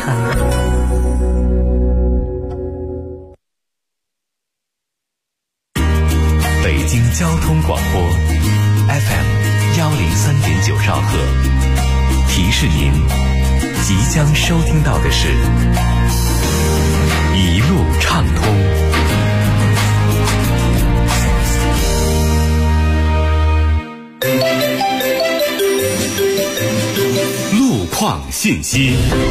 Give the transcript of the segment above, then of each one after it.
程。 北京交通广播 FM103.9兆赫，提示您即将收听到的是一路畅通。路况信息。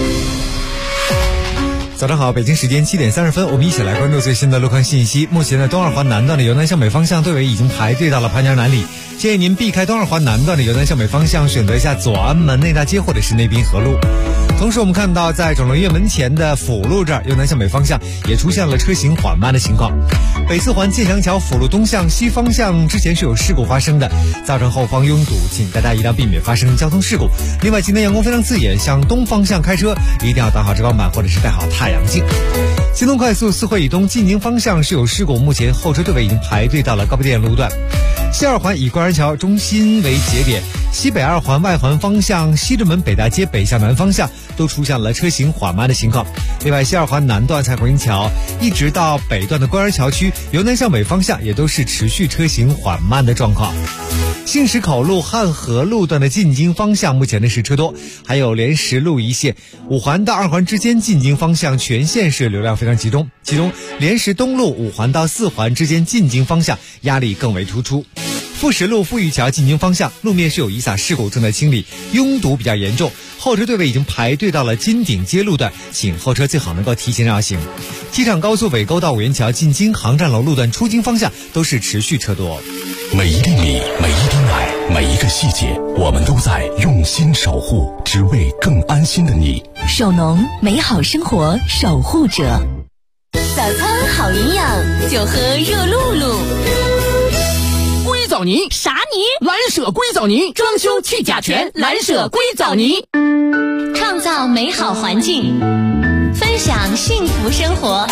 早上好，北京时间7点30分，我们一起来关注最新的路况信息。目前的东二环南段的由南向北方向队尾已经排队到了盘江南里，建议您避开东二环南段的由南向北方向，选择一下左安门内大街或者是内滨河路。同时我们看到在肿瘤医院门前的辅路这儿，由南向北方向也出现了车行缓慢的情况。北四环建祥桥辅路东向西方向之前是有事故发生的，造成后方拥堵，请大家一定要避免发生交通事故。另外今天阳光非常刺眼，向东方向开车一定要打好遮光板或者是戴好太阳镜。京东快速四惠以东进京方向是有事故，目前后车队尾已经排队到了高碑店路段。西二环以官园桥中心为节点，西北二环外环方向西直门北大街北向南方向都出现了车行缓慢的情况。另外西二环南段蔡国英桥一直到北段的官园桥区由南向北方向也都是持续车行缓慢的状况。杏石口路汉河路段的进京方向目前的是车多，还有莲石路一线五环到二环之间进京方向全线是流量非常集中，其中莲石东路五环到四环之间进京方向压力更为突出。富石路富裕桥进京方向路面是有遗撒事故正在清理，拥堵比较严重，后车队尾已经排队到了金鼎街路段，请后车最好能够提前绕行。机场高速北沟到五元桥进京航站楼路段出京方向都是持续车多。 每一粒米，每一滴奶，每一个细节，我们都在用心守护，只为更安心的你。 守农，美好生活守护者。 早餐好营养，就喝热露露。 硅藻泥啥泥？ 蓝舍硅藻泥，装修去甲醛，蓝舍硅藻泥。 创造美好环境，分享幸福生活。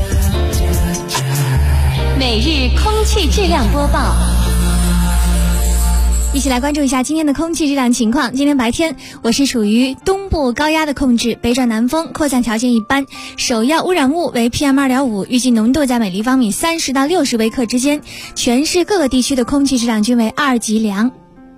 每日空气质量播报。 一起来关注一下今天的空气质量情况。今天白天我市处于东部高压的控制，北转南风，扩散条件一般，首要污染物为 PM2.5， 预计浓度在每立方米30到60微克之间，全市各个地区的空气质量均为2级良。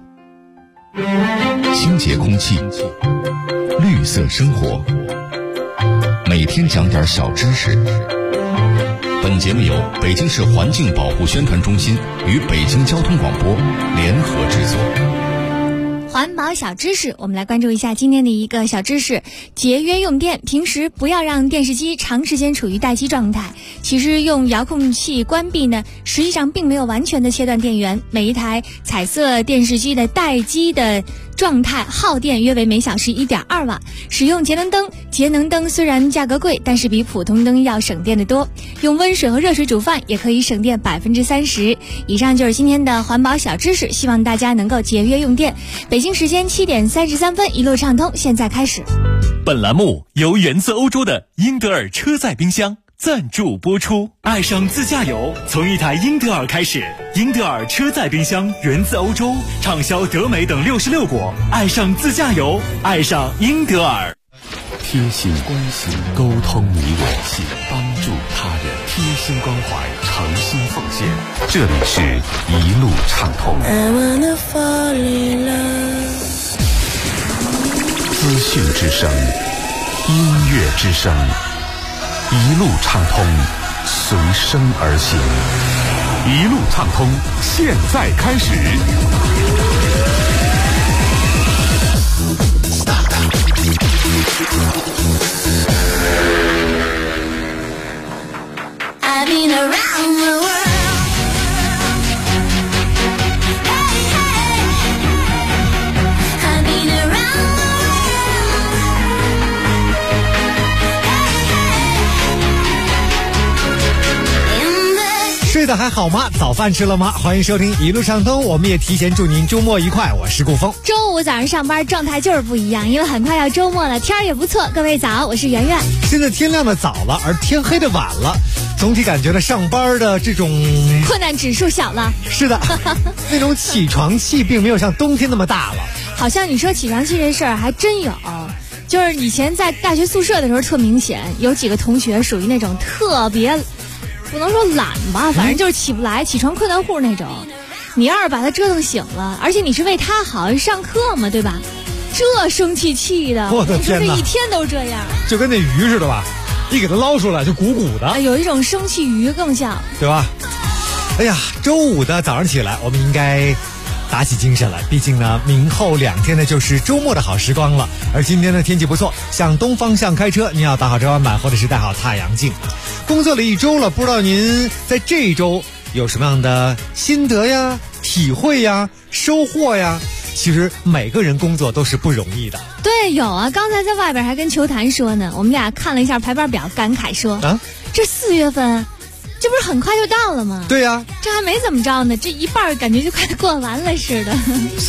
清洁空气，绿色生活，每天讲点小知识。本节目由北京市环境保护宣传中心与北京交通广播联合制作。 环保小知识，我们来关注一下今天的一个小知识：节约用电。平时不要让电视机长时间处于待机状态。其实用遥控器关闭呢，实际上并没有完全的切断电源。每一台彩色电视机的待机的状态耗电约为每小时 1.2 瓦。使用节能灯，节能灯虽然价格贵，但是比普通灯要省电的多。用温水和热水煮饭也可以省电 30%。以上就是今天的环保小知识，希望大家能够节约用电。北京时间7点33分，一路畅通，现在开始。 本栏目由源自欧洲的英德尔车载冰箱赞助播出。爱上自驾游，从一台英德尔开始。英德尔车载冰箱源自欧洲，畅销德美等66国。爱上自驾游，爱上英德尔。贴心关心，沟通你我，帮助他人，贴心关怀，诚心奉献。这里是一路畅通。资讯之声，音乐之声，一路畅通，随声而行。一路畅通，现在开始。 I've been around the world. Hey, hey. I've been around the world. Hey, hey. In the 睡得还好吗？早饭吃了吗？欢迎收听一路畅通，我们也提前祝您周末愉快。我是顾峰。 周五早上上班状态就是不一样，因为很快要周末了，天儿也不错。各位早，我是圆圆。 现在天亮的早了，而天黑的晚了，总体感觉呢，上班的这种困难指数小了。 是的，那种起床气并没有像冬天那么大了。 好像你说起床气这事儿还真有。 就是以前在大学宿舍的时候特明显，有几个同学属于那种特别，不能说懒吧，反正就是起不来，起床困难户那种。你要是把他折腾醒了，而且你是为他好，上课嘛，对吧？这生气的， 我的天哪， 这一天都这样， 就跟那鱼似的吧，一给它捞出来就鼓鼓的， 有一种生气鱼更像， 对吧？哎呀，周五的早上起来，我们应该打起精神来，毕竟呢，明后2天呢就是周末的好时光了。而今天的天气不错，向东方向开车，您要打好遮阳板或者是戴好太阳镜。工作了1周了，不知道您在这一周有什么样的心得呀、体会呀、收获呀？其实每个人工作都是不容易的。 对，有啊，刚才在外边还跟球坛说呢，我们俩看了一下排班表，感慨说啊，这4月份这不是很快就到了吗？ 对呀， 这还没怎么着呢，这一半感觉就快过完了似的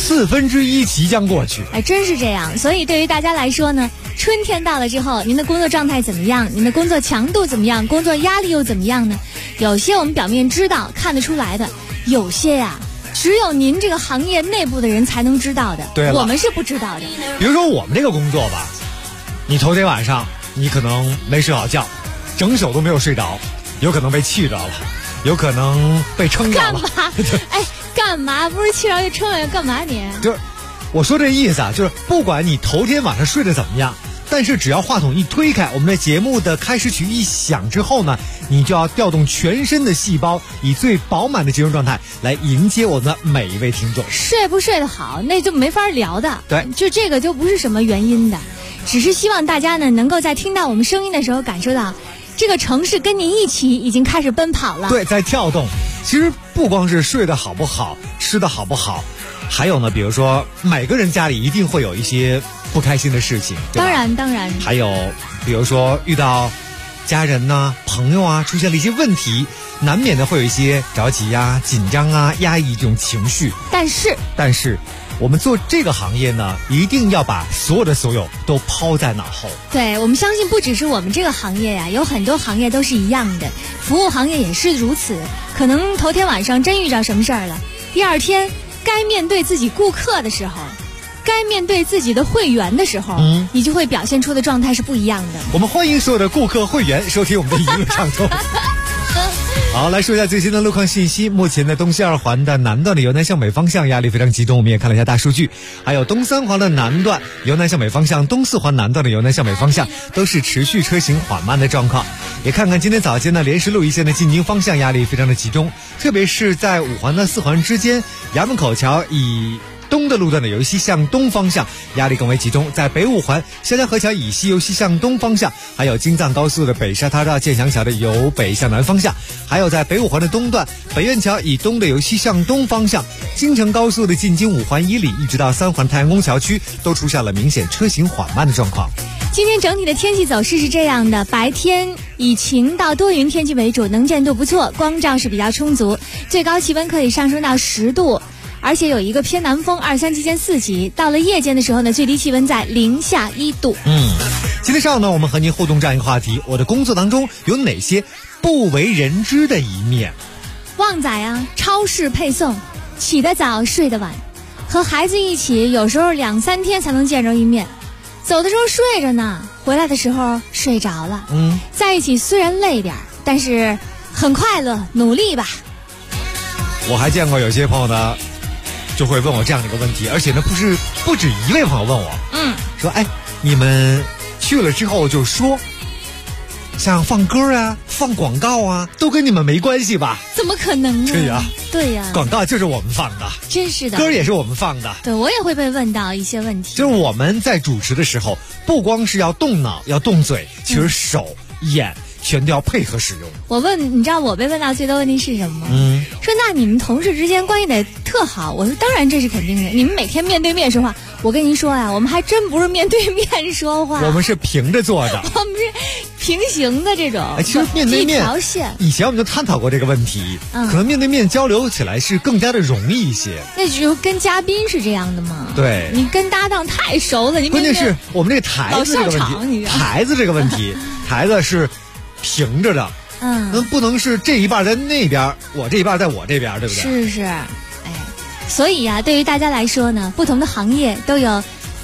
1/4即将过去。 哎，真是这样。所以对于大家来说呢，春天到了之后，您的工作状态怎么样？您的工作强度怎么样？工作压力又怎么样呢？有些我们表面知道看得出来的，有些呀只有您这个行业内部的人才能知道的， 对， 我们是不知道的。 比如说我们这个工作吧，你头天晚上你可能没睡好觉，整宿都没有睡着，有可能被气着了，有可能被撑着了。 干嘛？哎，干嘛？不是气着就撑着干嘛你？ 就是我说这意思啊，就是不管你头天晚上睡得怎么样，但是只要话筒一推开，我们的节目的开始曲一响之后呢，你就要调动全身的细胞，以最饱满的精神状态来迎接我们的每一位听众。 睡不睡得好，那就没法聊的。 对， 就这个就不是什么原因的，只是希望大家呢能够在听到我们声音的时候感受到，这个城市跟您一起已经开始奔跑了。 对，在跳动。其实不光是睡得好不好，吃得好不好，还有呢，比如说每个人家里一定会有一些不开心的事情，对吧？ 当然。 还有比如说遇到家人呐、朋友啊出现了一些问题，难免的会有一些着急啊、紧张啊、压抑这种情绪。但是我们做这个行业呢，一定要把所有的所有都抛在脑后。 对，我们相信不只是我们这个行业呀，有很多行业都是一样的，服务行业也是如此。可能头天晚上真遇着什么事儿了，第2天该面对自己顾客的时候，该面对自己的会员的时候，你就会表现出的状态是不一样的。 我们欢迎所有的顾客会员收听我们的娱乐畅通。好，来说一下最新的路况信息。目前的东西2环的南段的由南向北方向压力非常集中，我们也看了一下大数据。还有东3环的南段由南向北方向，东4环南段的由南向北方向都是持续车行缓慢的状况。也看看今天早间的连石路一线的进京方向压力非常的集中，特别是在5环的4环之间，衙门口桥以东的路段的由西向东方向压力更为集中，在北5环湘江河桥以西由西向东方向，还有京藏高速的北沙滩到建祥桥的由北向南方向，还有在北5环的东段北苑桥以东的由西向东方向，京承高速的进京5环以里一直到3环太阳宫桥区都出现了明显车行缓慢的状况。 今天整体的天气走势是这样的，白天以晴到多云天气为主，能见度不错，光照是比较充足，最高气温可以上升到10度，而且有一个偏南风2、3级间4级。到了夜间的时候呢，最低气温在零下1度。 今天上午呢，我们和您互动这样一个话题：我的工作当中有哪些不为人知的一面？ 旺仔啊，超市配送，起得早睡得晚，和孩子一起有时候2、3天才能见着一面，走的时候睡着呢，回来的时候睡着了。在一起虽然累点，但是很快乐，努力吧。 我还见过有些朋友呢就会问我这样的一个问题，而且呢不止一位朋友问我，说哎，你们去了之后就说像放歌啊、放广告啊，都跟你们没关系吧？ 怎么可能呢？对呀， 广告就是我们放的， 真是的， 歌也是我们放的。 对，我也会被问到一些问题。 就是我们在主持的时候，不光是要动脑、要动嘴，其实手、眼全都要配合使用。 你知道我被问到最多问题是什么吗？说那你们同事之间关系得特好。我说当然这是肯定的，你们每天面对面说话。我跟您说呀，我们还真不是面对面说话， 我们是平着坐着， 我们是平行的这种。 其实面对面一条线， 以前我们就探讨过这个问题，可能面对面交流起来是更加的容易一些。 那就跟嘉宾是这样的吗？ 对， 你跟搭档太熟了，你关键是我们这个台子这个问题，台子这个问题，台子是平着的，那不能是这一半在那边，我这一半在我这边，对不对？ 是，所以呀，对于大家来说呢，不同的行业都有不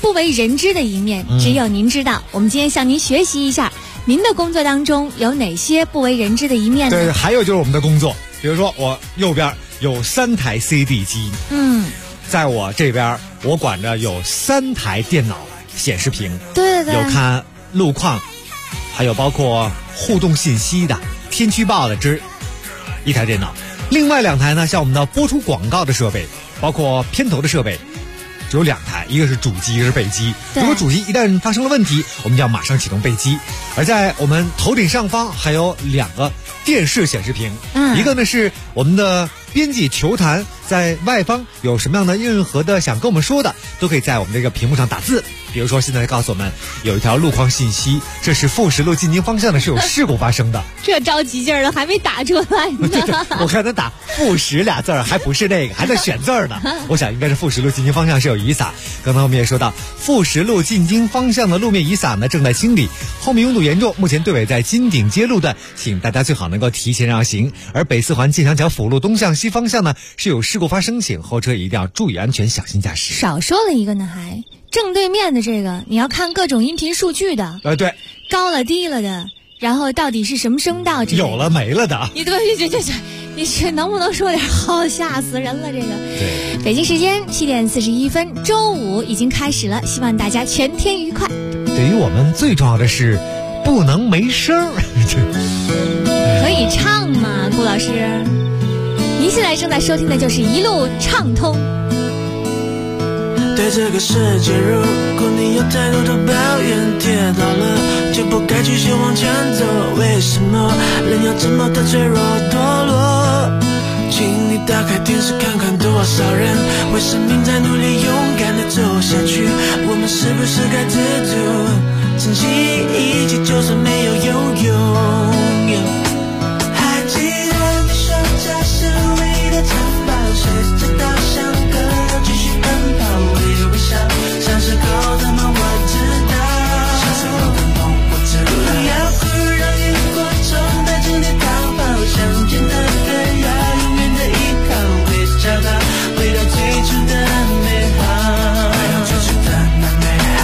不为人知的一面，只有您知道。我们今天向您学习一下，您的工作当中有哪些不为人知的一面呢？ 对，还有就是我们的工作，比如说我右边有3台 CD 机，在我这边我管着有3台电脑显示屏， 对， 有看路况，还有包括互动信息的、天气预报的一台电脑，另外2台呢，像我们的播出广告的设备，包括片头的设备，只有2台，一个是主机，一个是备机。如果主机一旦发生了问题，我们就要马上启动备机。而在我们头顶上方还有2个电视显示屏，一个呢是我们的编辑球坛，在外方有什么样的任何的想跟我们说的，都可以在我们这个屏幕上打字。比如说现在告诉我们有一条路况信息，这是富石路进京方向的是有事故发生的。 这着急劲儿了，还没打出来呢。 对，我看他打富石俩字儿，还不是那个，还在选字儿呢。我想应该是富石路进京方向是有雨伞。刚才我们也说到，富石路进京方向的路面雨伞呢正在清理，后面拥堵严重，目前队尾在金鼎街路段，请大家最好能够提前让行。而北4环建祥桥辅路东向西方向呢是有事故发生，请后车一定要注意安全，小心驾驶。 少说了一个呢，还正对面的这个你要看各种音频数据的， 对， 高了低了的，然后到底是什么声道之类的， 有了没了的。 你对，你这能不能说点好，吓死人了这个。 对， 北京时间7点41分，周5已经开始了，希望大家全天愉快。 对于我们最重要的是不能没声可以唱嘛，顾老师。您现在正在收听的就是一路畅通。 对这个世界，如果你有太多的抱怨，跌倒了就不该继续往前走。为什么人要这么的脆弱堕落？请你打开电视看看多少人为生命在努力，勇敢的走下去。我们是不是该知足，珍惜一切，就算没有拥有。还记得你说这是唯一的城堡，谁知道像个要继续奔跑，微笑，小时候的梦我知道，小时候的梦我知道。不要哭，让萤火虫带着你逃跑，想见的歌要永远的依靠，会找到回到最初的美好，回到最初的那美好。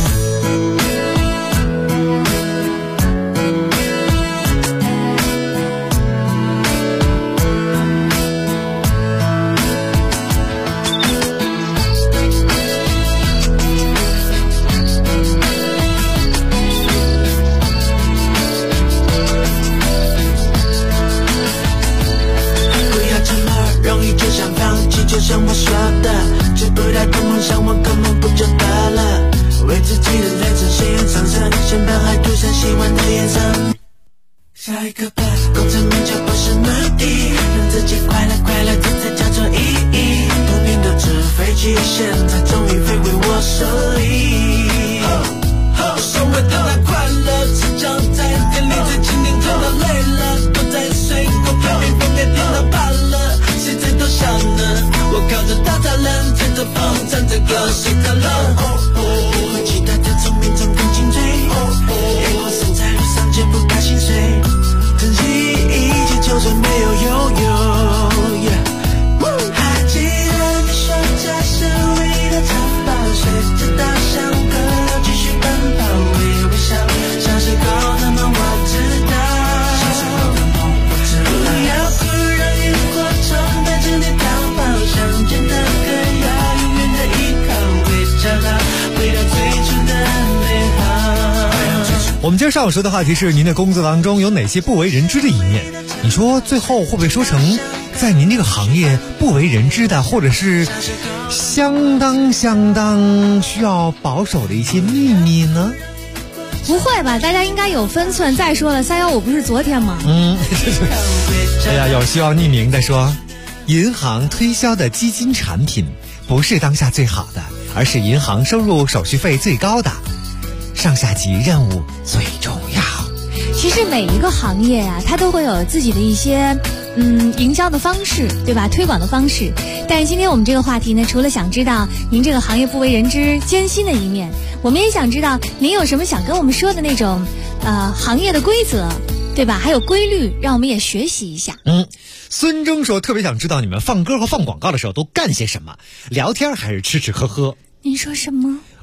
就像我说的，追不到的梦想我根本不就得了，为自己的人生鲜艳上升，先把海涂上喜欢的颜色。下一个吧，功成名就不是目的，让自己快乐快乐，这才叫做意义。童年的纸飞机，现在终于飞回我手里。所谓的那快乐，只讲在店里最经典，看到累了，都在水果旁边风给电到怕了，谁在偷笑呢？我靠着大太阳，吹着风，唱着歌，睡着了。你会期待着从面中更精锐，阳光升在路上绝不怕心碎，珍惜一切，就算没有拥有。还记得你说这是唯一的城堡，谁知道像个要继续奔跑，微笑，小时候的梦我知道，小时候的梦我知道。不要哭，让萤火虫带着你逃跑，想见的歌要永远的依靠，会找到回到最初的美好。 我们今儿上午说的话题是您的工作当中有哪些不为人知的一面？你说最后会不会说成在您这个行业不为人知的，或者是相当需要保守的一些秘密呢？ 不会吧，大家应该有分寸。再说了，315不是昨天吗？ 哎呀，有希望匿名的说，银行推销的基金产品不是当下最好的，而是银行收入手续费最高的，上下级任务最重要。 其实每一个行业啊，它都会有自己的一些营销的方式，对吧？推广的方式。但是今天我们这个话题呢，除了想知道您这个行业不为人知艰辛的一面，我们也想知道您有什么想跟我们说的那种行业的规则，对吧？还有规律，让我们也学习一下。 孙征说特别想知道你们放歌和放广告的时候都干些什么，聊天还是吃吃喝喝。 您说什么？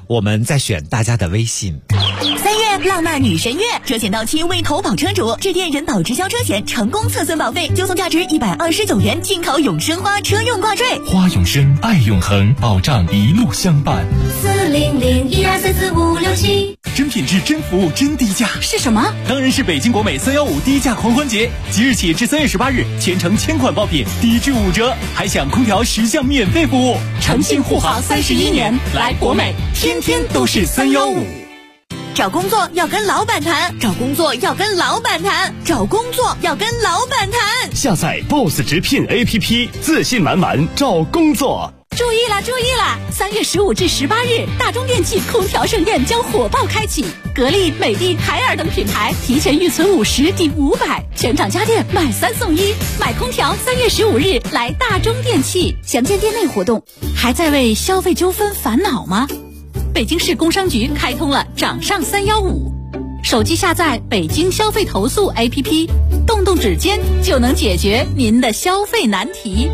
我们再选大家的微信。 3月浪漫女神月，车险到期未投保车主致电人保直销车险成功测算保费，就送价值129元进口永生花车用挂坠。 花永生，爱永恒，保障一路相伴。 40012344567。 真品质，真服务，真低价是什么？ 当然是北京国美315低价狂欢节，即日起至3月18日，全程千款爆品低至5折，还享空调10项免费服务。 诚信护航31年，来国美，天天都是315。 找工作要跟老板谈，找工作要跟老板谈，找工作要跟老板谈。 下载 BOSS 直聘 APP， 自信满满找工作。 注意了！3月15至18日，大中电器空调盛宴将火爆开启，格力、美的、海尔等品牌提前预存50抵500，全场家电买3送1，买空调3月15日来大中电器。详见店内活动。还在为消费纠纷烦恼吗？北京市工商局开通了掌上315，手机下载北京消费投诉 APP， 动动指尖就能解决您的消费难题。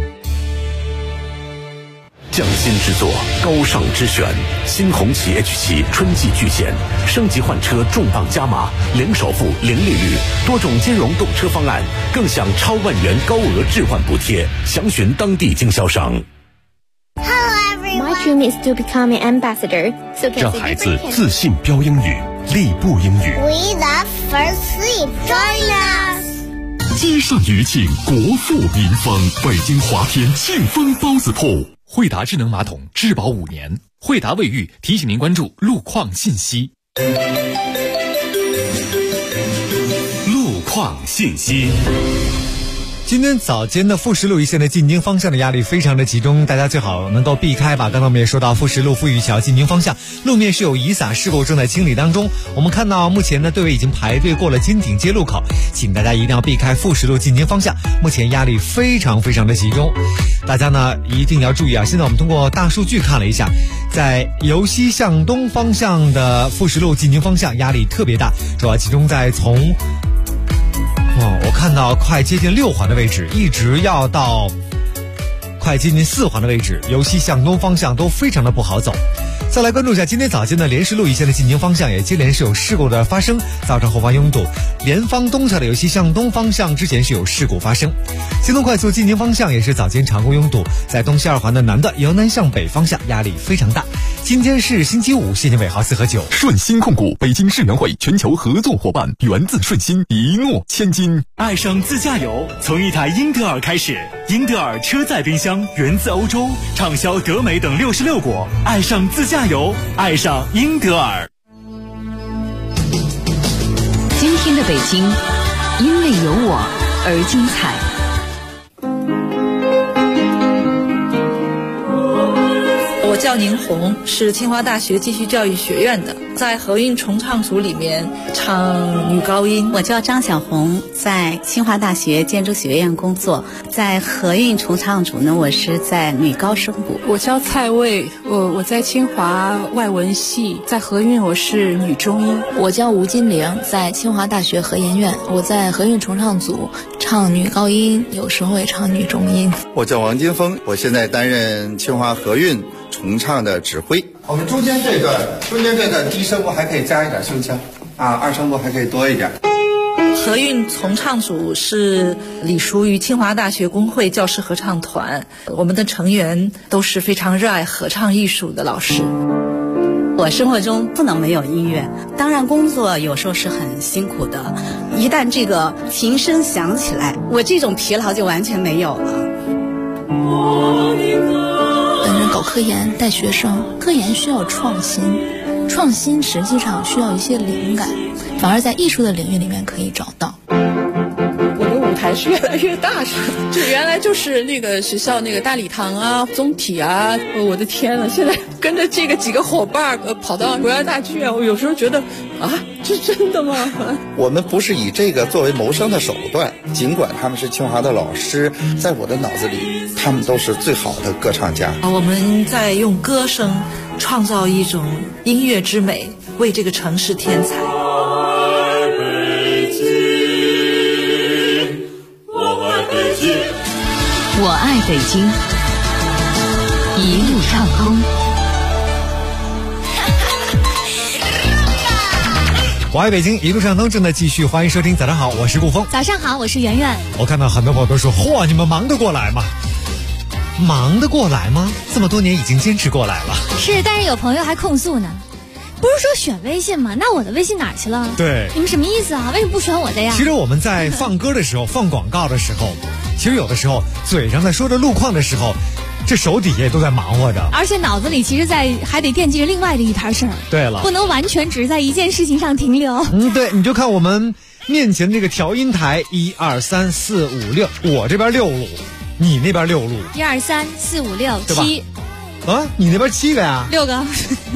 匠心之作，高尚之选，新红旗 H7春季巨献，升级换车重磅加码，零首付、零利率，多种兼容购车方案，更享超万元高额置换补贴，详询当地经销商。 My dream is to become an ambassador. 让孩子自信标英语，立步英语。 We love first sleep. Join us. 积善余庆，国富民丰。北京华天庆丰包子铺。 惠达智能马桶质保5年，惠达卫浴提醒您关注路况信息。 路况信息。 今天早间的富石路一线的进京方向的压力非常的集中，大家最好能够避开吧。刚才我们也说到富石路富裕桥进京方向路面是有雨洒事故正在清理当中，我们看到目前呢队尾已经排队过了金鼎街路口，请大家一定要避开富石路进京方向，目前压力非常的集中，大家呢一定要注意啊。现在我们通过大数据看了一下，在由西向东方向的富石路进京方向压力特别大，主要集中在从我看到快接近6环的位置，一直要到快接近4环的位置，由西向东方向都非常的不好走。再来关注一下今天早间的莲石路一线的进京方向也接连是有事故的发生，造成后方拥堵。莲芳东桥的由西向东方向之前是有事故发生。京东快速进京方向也是早间常规拥堵，在东西2环的南段由南向北方向压力非常大。今天是星期五，谢谢尾号4和9。 顺鑫控股北京世园会全球合作伙伴，源自顺鑫，一诺千金。 爱上自驾游，从一台英特尔开始。英特尔车载冰箱源自欧洲，畅销德美等66国。爱上自驾游，爱上英特尔。 今天的北京，因为有我而精彩。 我叫宁红，是清华大学继续教育学院的，在合韵重唱组里面唱女高音。 我叫张小红，在清华大学建筑学院工作，在合韵重唱组呢，我是在女高声部。 我叫蔡卫，我在清华外文系，在合韵我是女中音。 我叫吴金玲，在清华大学合研院，我在合韵重唱组唱女高音，有时候也唱女中音。 我叫王金峰，我现在担任清华合韵重唱的指挥。我们中间这段低声部还可以加一点胸腔啊，二声部还可以多一点。 合韵重唱组是隶属于清华大学工会教师合唱团，我们的成员都是非常热爱合唱艺术的老师。 我生活中不能没有音乐，当然工作有时候是很辛苦的，一旦这个琴声响起来，我这种疲劳就完全没有了。 本人搞科研带学生，科研需要创新，创新实际上需要一些灵感，反而在艺术的领域里面可以找到。 我的舞台是越来越大，就原来就是那个学校那个大礼堂啊、综体啊，我的天呐，现在跟着这个几个伙伴跑到国家大剧院，我有时候觉得啊，这真的吗？ 我们不是以这个作为谋生的手段，尽管他们是清华的老师，在我的脑子里他们都是最好的歌唱家。 我们在用歌声创造一种音乐之美，为这个城市添彩。 我爱北京，一路上空。 我爱北京，一路上通正在继续，欢迎收听。早上好，我是顾峰。 早上好，我是圆圆。 我看到很多朋友都说，嚯，你们忙得过来吗？忙得过来吗？这么多年已经坚持过来了。 是，但是有朋友还控诉呢，不是说选微信吗？那我的微信哪儿去了？ 对， 你们什么意思啊？为什么不选我的呀？ 其实我们在放歌的时候放广告的时候，其实有的时候嘴上在说着路况的时候，这手底下都在忙活着， 而且脑子里其实还得惦记着另外的一摊事儿。 对了， 不能完全只在一件事情上停留。 对，你就看我们面前这个调音台，1、2、3、4、5、6，我这边6路，你那边6路。 1、2、3、4、5、6、7。 啊，你那边7个呀 ？6个。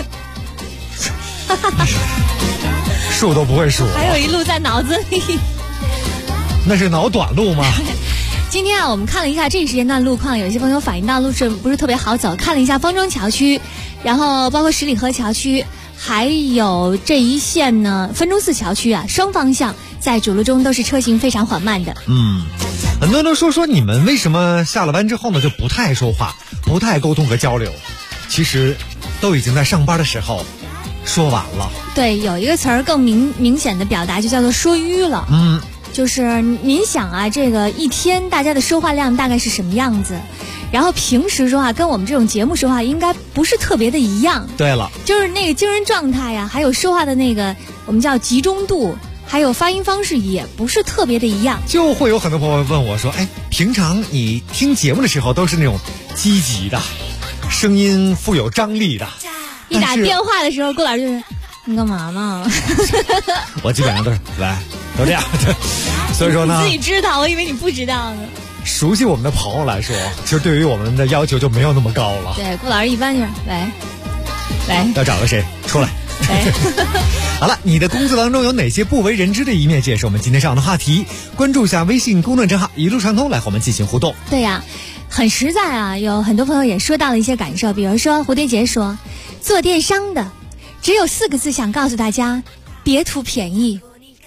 数都不会数。 还有一路在脑子里。 那是脑短路吗？ 今天啊，我们看了一下这个时间段路况，有一些朋友反映到路是不是特别好走。看了一下方庄桥区，然后包括十里河桥区，还有这一线呢分钟寺桥区啊，双方向在主路中都是车行非常缓慢的。 很多人都说你们为什么下了班之后呢就不太说话，不太沟通和交流？其实都已经在上班的时候说完了。对，有一个词儿更明显的表达，就叫做说淤了。 就是您想啊，这个一天大家的说话量大概是什么样子？然后平时说话跟我们这种节目说话应该不是特别的一样。 对了， 就是那个精神状态呀，还有说话的那个我们叫集中度，还有发音方式也不是特别的一样。 就会有很多朋友问我说，平常你听节目的时候都是那种积极的，声音富有张力的， 一打电话的时候，郭老师就是你干嘛呢？ 我基本上都是喂，都这样。所以说呢， 你自己知道，我以为你不知道呢。 熟悉我们的朋友来说，其实对于我们的要求就没有那么高了。 对，顾老师一般就是喂， 要找个谁出来？好了，你的工作当中有哪些不为人知的一面？这也是我们今天上的话题。关注一下微信公众账号一路畅通，来和我们进行互动。 对呀，很实在啊，有很多朋友也说到了一些感受，比如说蝴蝶结说，做电商的只有4个字想告诉大家：别图便宜。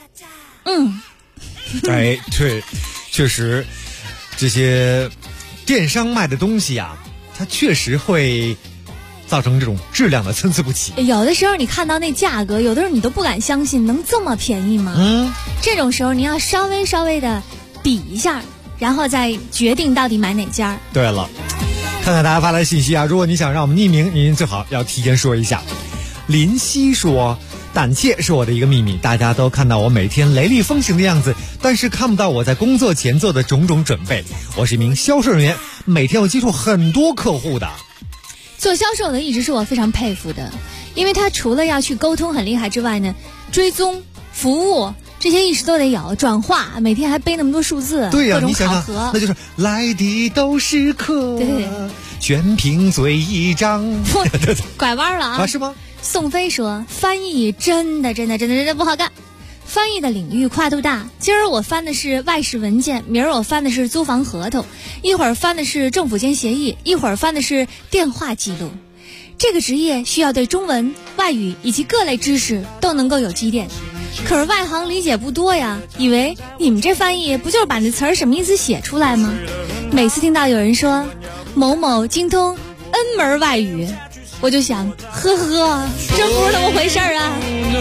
对，确实，这些电商卖的东西啊，它确实会造成这种质量的参差不齐。 有的时候你看到那价格，有的时候你都不敢相信能这么便宜吗？这种时候你要稍微的比一下，然后再决定到底买哪家。 对了，看看大家发来的信息啊，如果你想让我们匿名，您最好要提前说一下。林夕说，胆怯是我的一个秘密，大家都看到我每天雷厉风行的样子，但是看不到我在工作前做的种种准备。我是一名销售人员，每天要接触很多客户的。 做销售的一直是我非常佩服的，因为他除了要去沟通很厉害之外呢，追踪、服务这些意识都得有，转化，每天还背那么多数字， 对呀， 各种考核， 你想想，那就是来的都是客， 对， 全凭嘴一张。 拐弯了啊？ 是吗？ 宋飞说，翻译真的不好干。翻译的领域跨度大，今儿我翻的是外事文件，明儿我翻的是租房合同，一会儿翻的是政府间协议，一会儿翻的是电话记录。这个职业需要对中文、外语以及各类知识都能够有积淀，可是外行理解不多呀，以为你们这翻译不就是把那词儿什么意思写出来吗？每次听到有人说某某精通 N 门外语，我就想，真不是那么回事儿啊。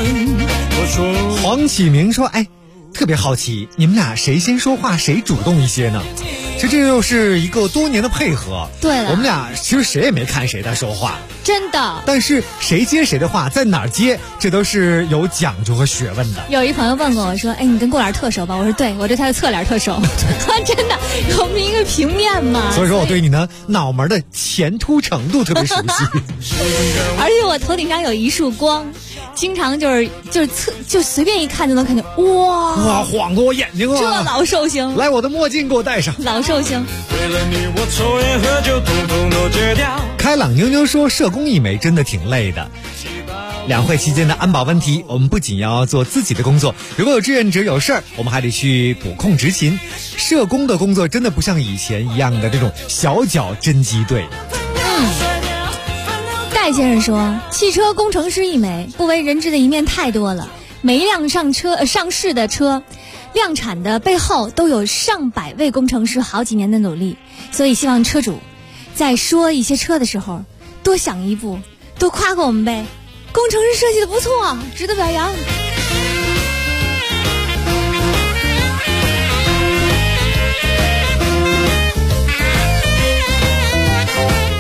黄启明说，特别好奇，你们俩谁先说话，谁主动一些呢？其实这就是一个多年的配合。 对了， 我们俩其实谁也没看谁在说话， 真的。但是谁接谁的话，在哪儿接，这都是有讲究和学问的。 有一朋友问过我说，你跟顾老师特熟吧？我说对，我对他的侧脸特熟。真的，我们一个平面嘛。 所以说我对你的脑门的前凸程度特别熟悉。 而且我头顶上有一束光，经常就随便一看就能看见，哇， 晃过我眼睛啊！ 这老寿星， 来，我的墨镜给我戴上。 老寿星。 为了你，我抽烟喝酒，统统都戒掉。 开朗妞妞说，社工一枚真的挺累的。两会期间的安保问题，我们不仅要做自己的工作，如果有志愿者有事儿，我们还得去补空执勤。社工的工作真的不像以前一样的这种小脚侦缉队。 戴先生说，汽车工程师一枚，不为人知的一面太多了。每一辆上市的车量产的背后都有上百位工程师好几年的努力，所以希望车主在说一些车的时候多想一步，多夸夸我们呗。工程师设计的不错，值得表扬。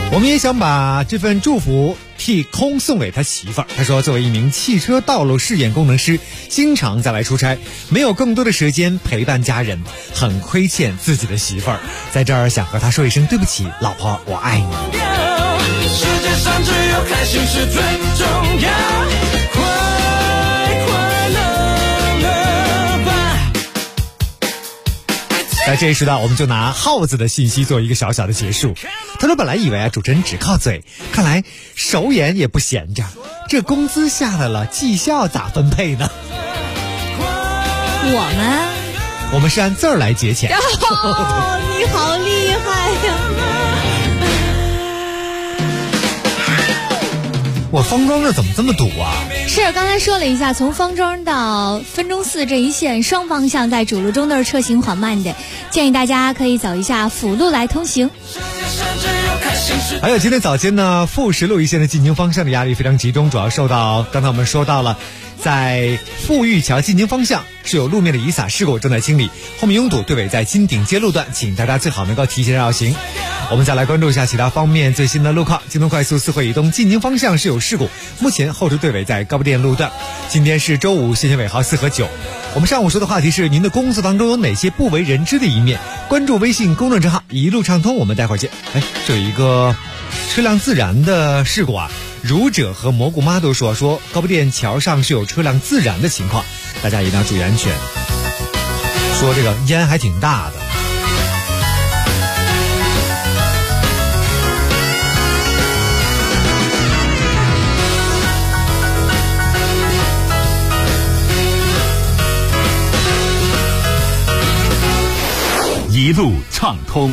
我们也想把这份祝福替空送给他媳妇儿。他说，作为一名汽车道路试验工程师，经常在外出差，没有更多的时间陪伴家人，很亏欠自己的媳妇儿。在这儿想和他说一声对不起，老婆，我爱你。 世界上只有开心是最重要，快乐了吧。 在这一时段，我们就拿耗子的信息做一个小小的结束。他说，本来以为主持人只靠嘴，看来手眼也不闲着。这工资下来了，绩效咋分配呢？我们是按字儿来结钱。 你好厉害呀！ 我方庄这怎么这么堵啊？ 是刚才说了一下，从方庄到分钟寺这一线双方向在主路中都是车行缓慢的，建议大家可以走一下辅路来通行。 还有今天早间呢，富实路一线的进京方向的压力非常集中，主要受到刚才我们说到了，在富裕桥进京方向是有路面的遗洒事故正在清理，后面拥堵，队尾在金鼎街路段，请大家最好能够提前绕行。我们再来关注一下其他方面最新的路况。京东快速四惠以东进京方向是有事故，目前后车队尾在高碑店路段。今天是周五，限行尾号4和9。我们上午说的话题是您的工作当中有哪些不为人知的一面？关注微信公众账号一路畅通，我们待会儿见。这有一个车辆自燃的事故啊，儒者和蘑菇妈都说高碑店桥上是有车辆自燃的情况，大家一定要注意安全。说这个烟还挺大的。 一路畅通。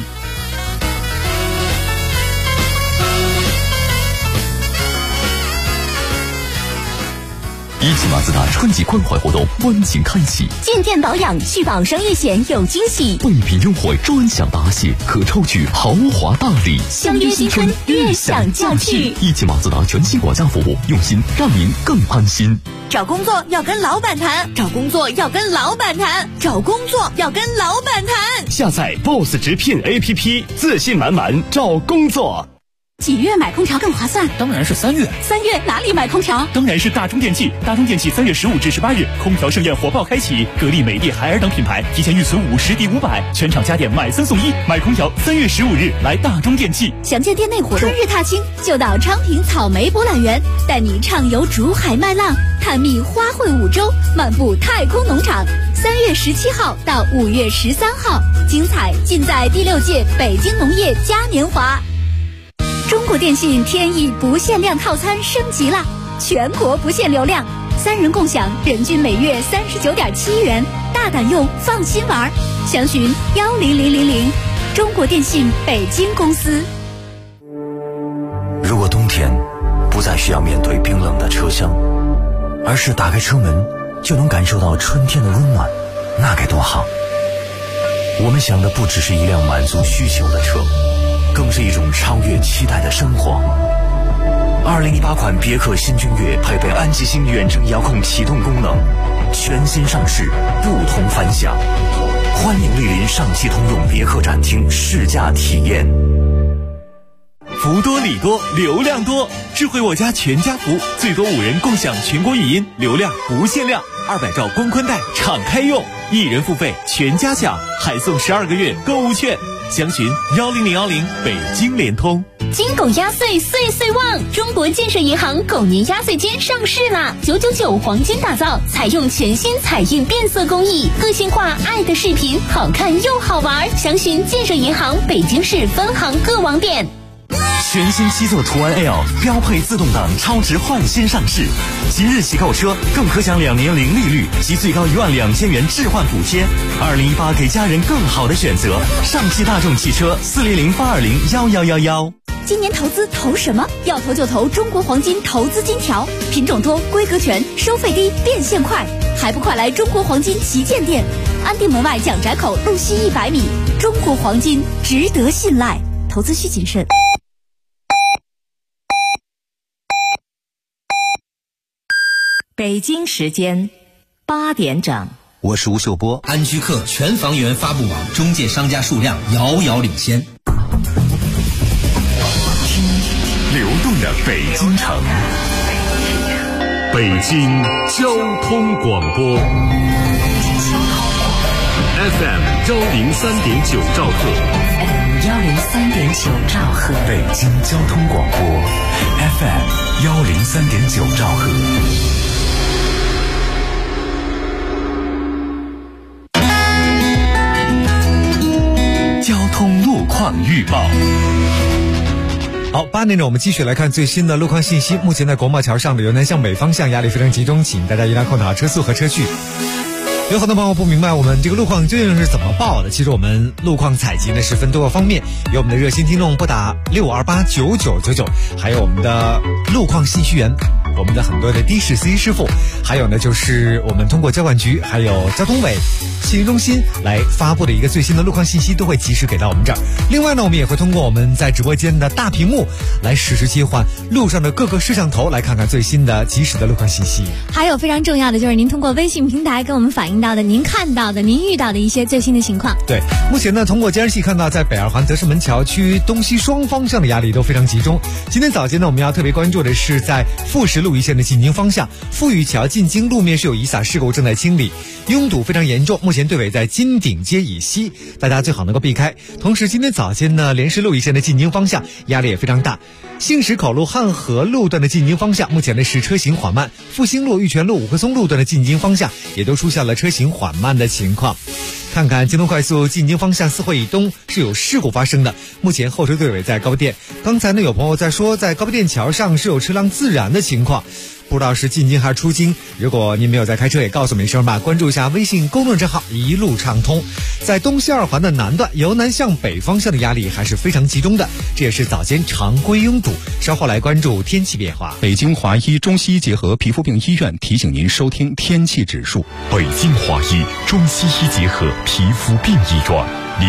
一汽马自达春季关怀活动温情开启， 进店保养续保商业险有惊喜， 备品优惠专享答谢，可抽取豪华大礼。 相约新春，悦享驾趣。 一汽马自达全新管家服务，用心让您更安心。 找工作要跟老板谈，找工作要跟老板谈，找工作要跟老板谈。 下载 BOSS 直聘 APP， 自信满满找工作。 几月买空调更划算？ 当然是3月。 3月哪里买空调？ 当然是大中电器。大中电器3月15至18日空调盛宴火爆开启，格力、美的、海尔等品牌提前预存50抵500，全场家电买3送1。买空调3月15日来大中电器。 详见店内活动。春日踏青就到昌平草莓博览园，带你畅游竹海麦浪，探秘花卉五洲，漫步太空农场。3月17号到5月13号，精彩尽在第6届北京农业嘉年华。中国电信天翼不限量套餐升级了，全国不限流量，3人共享，人均每月39.7元，大胆用，放心玩。详询10000，中国电信北京公司。 如果冬天不再需要面对冰冷的车厢，而是打开车门就能感受到春天的温暖，那该多好。我们想的不只是一辆满足需求的车，更是一种超越期待的生活。2018款别克新君越配备安吉星远程遥控启动功能，全新上市，不同凡响。欢迎莅临上汽通用别克展厅试驾体验。 福多礼多，流量多，智慧我家全家福，最多5人共享全国语音，流量不限量，200兆光宽带敞开用，1人付费全家享，还送12个月购物券。详询10010北京联通。 金狗压岁岁岁旺，中国建设银行狗年压岁金上市啦！999黄金打造，采用全新彩印变色工艺，个性化爱的视频，好看又好玩。详询建设银行北京市分行各网点。 全新七座途安 L 标配自动挡超值换新上市，即日起购车更可享2年零利率及最高12000元置换补贴。2018给家人更好的选择，上汽大众汽车40082011111。 今年投资投什么？要投就投中国黄金投资金条，品种多，规格全，收费低，变现快，还不快来中国黄金旗舰店，安定门外蒋宅口路西100米。中国黄金值得信赖，投资需谨慎。 北京时间8点整。 我是吴秀波。 安居客全房源发布网中介商家数量遥遥领先。 听的北京城。北京交通广播 FM 103.9兆赫， 103.9兆赫， 北京交通广播 FM 103.9兆赫。 交通路况预报。 好，8点我们继续来看最新的路况信息。目前在国贸桥上的由南向北方向压力非常集中，请大家一定要控制好车速和车距。有很多朋友不明白我们这个路况究竟是怎么报的。其实我们路况采集呢是分多个方面，有我们的热心听众拨打65289999，还有我们的路况信息员，我们的很多的的士司机师傅，还有呢就是我们通过交管局还有交通委信息中心来发布的一个最新的路况信息，都会及时给到我们这儿。另外呢，我们也会通过我们在直播间的大屏幕来实时切换路上的各个摄像头，来看看最新的及时的路况信息。 还有非常重要的就是您通过微信平台跟我们反映到的您看到的您遇到的一些最新的情况。 对，目前呢通过监视器看到，在北二环德胜门桥区东西双方向的压力都非常集中。今天早间呢，我们要特别关注的是在富石路一线的进京方向，富裕桥进京路面是有遗洒事故正在清理，拥堵非常严重，目前队尾在金鼎街以西，大家最好能够避开。同时今天早间呢，莲石路一线的进京方向压力也非常大，杏石口路汉河路段的进京方向目前呢是车行缓慢，复兴路玉泉路五棵松路段的进京方向也都出现了车行缓慢的情况。看看京东快速进京方向四惠以东是有事故发生的，目前后车队尾在高店。刚才呢有朋友在说在高店桥上是有车辆自燃的情况，不知道是进京还是出京，如果您没有在开车也告诉我们一声吧。关注一下微信公众账号一路畅通。在东西二环的南段由南向北方向的压力还是非常集中的，这也是早间常规拥堵。稍后来关注天气变化。 北京华医中西医结合皮肤病医院提醒您收听天气指数。 北京华医中西医结合皮肤病医院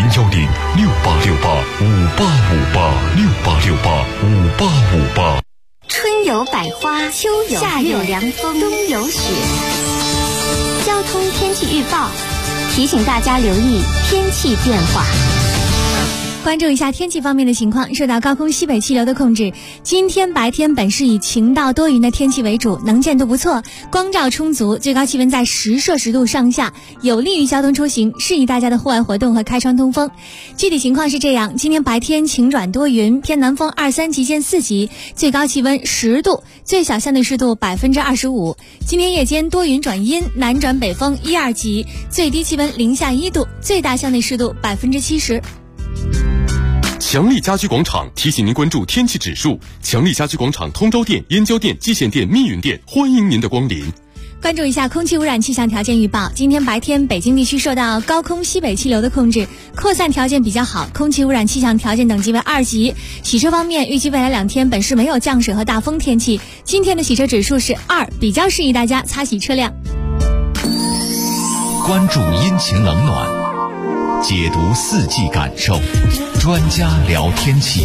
，0106868586868686858。 春有百花，秋有夏有凉风，冬有雪。交通天气预报提醒大家留意天气变化。 关注一下天气方面的情况。受到高空西北气流的控制，今天白天本市以晴到多云的天气为主，能见度不错，光照充足，最高气温在10摄氏度上下，有利于交通出行，适宜大家的户外活动和开窗通风。具体情况是这样：今天白天晴转多云，偏南风2、3级见4级，最高气温10度，最小相对湿度25%。今天夜间多云转阴，南转北风1、2级，最低气温0下1度，最大相对湿度70%。 强力家居广场提醒您关注天气指数。强力家居广场通州店、燕郊店、蓟县店、密云店，欢迎您的光临。 关注一下空气污染气象条件预报。今天白天北京地区受到高空西北气流的控制，扩散条件比较好，空气污染气象条件等级为2级。洗车方面，预计未来2天本市没有降水和大风天气，今天的洗车指数是2，比较适宜大家擦洗车辆。 关注阴晴冷暖，解读四季感受，专家聊天气。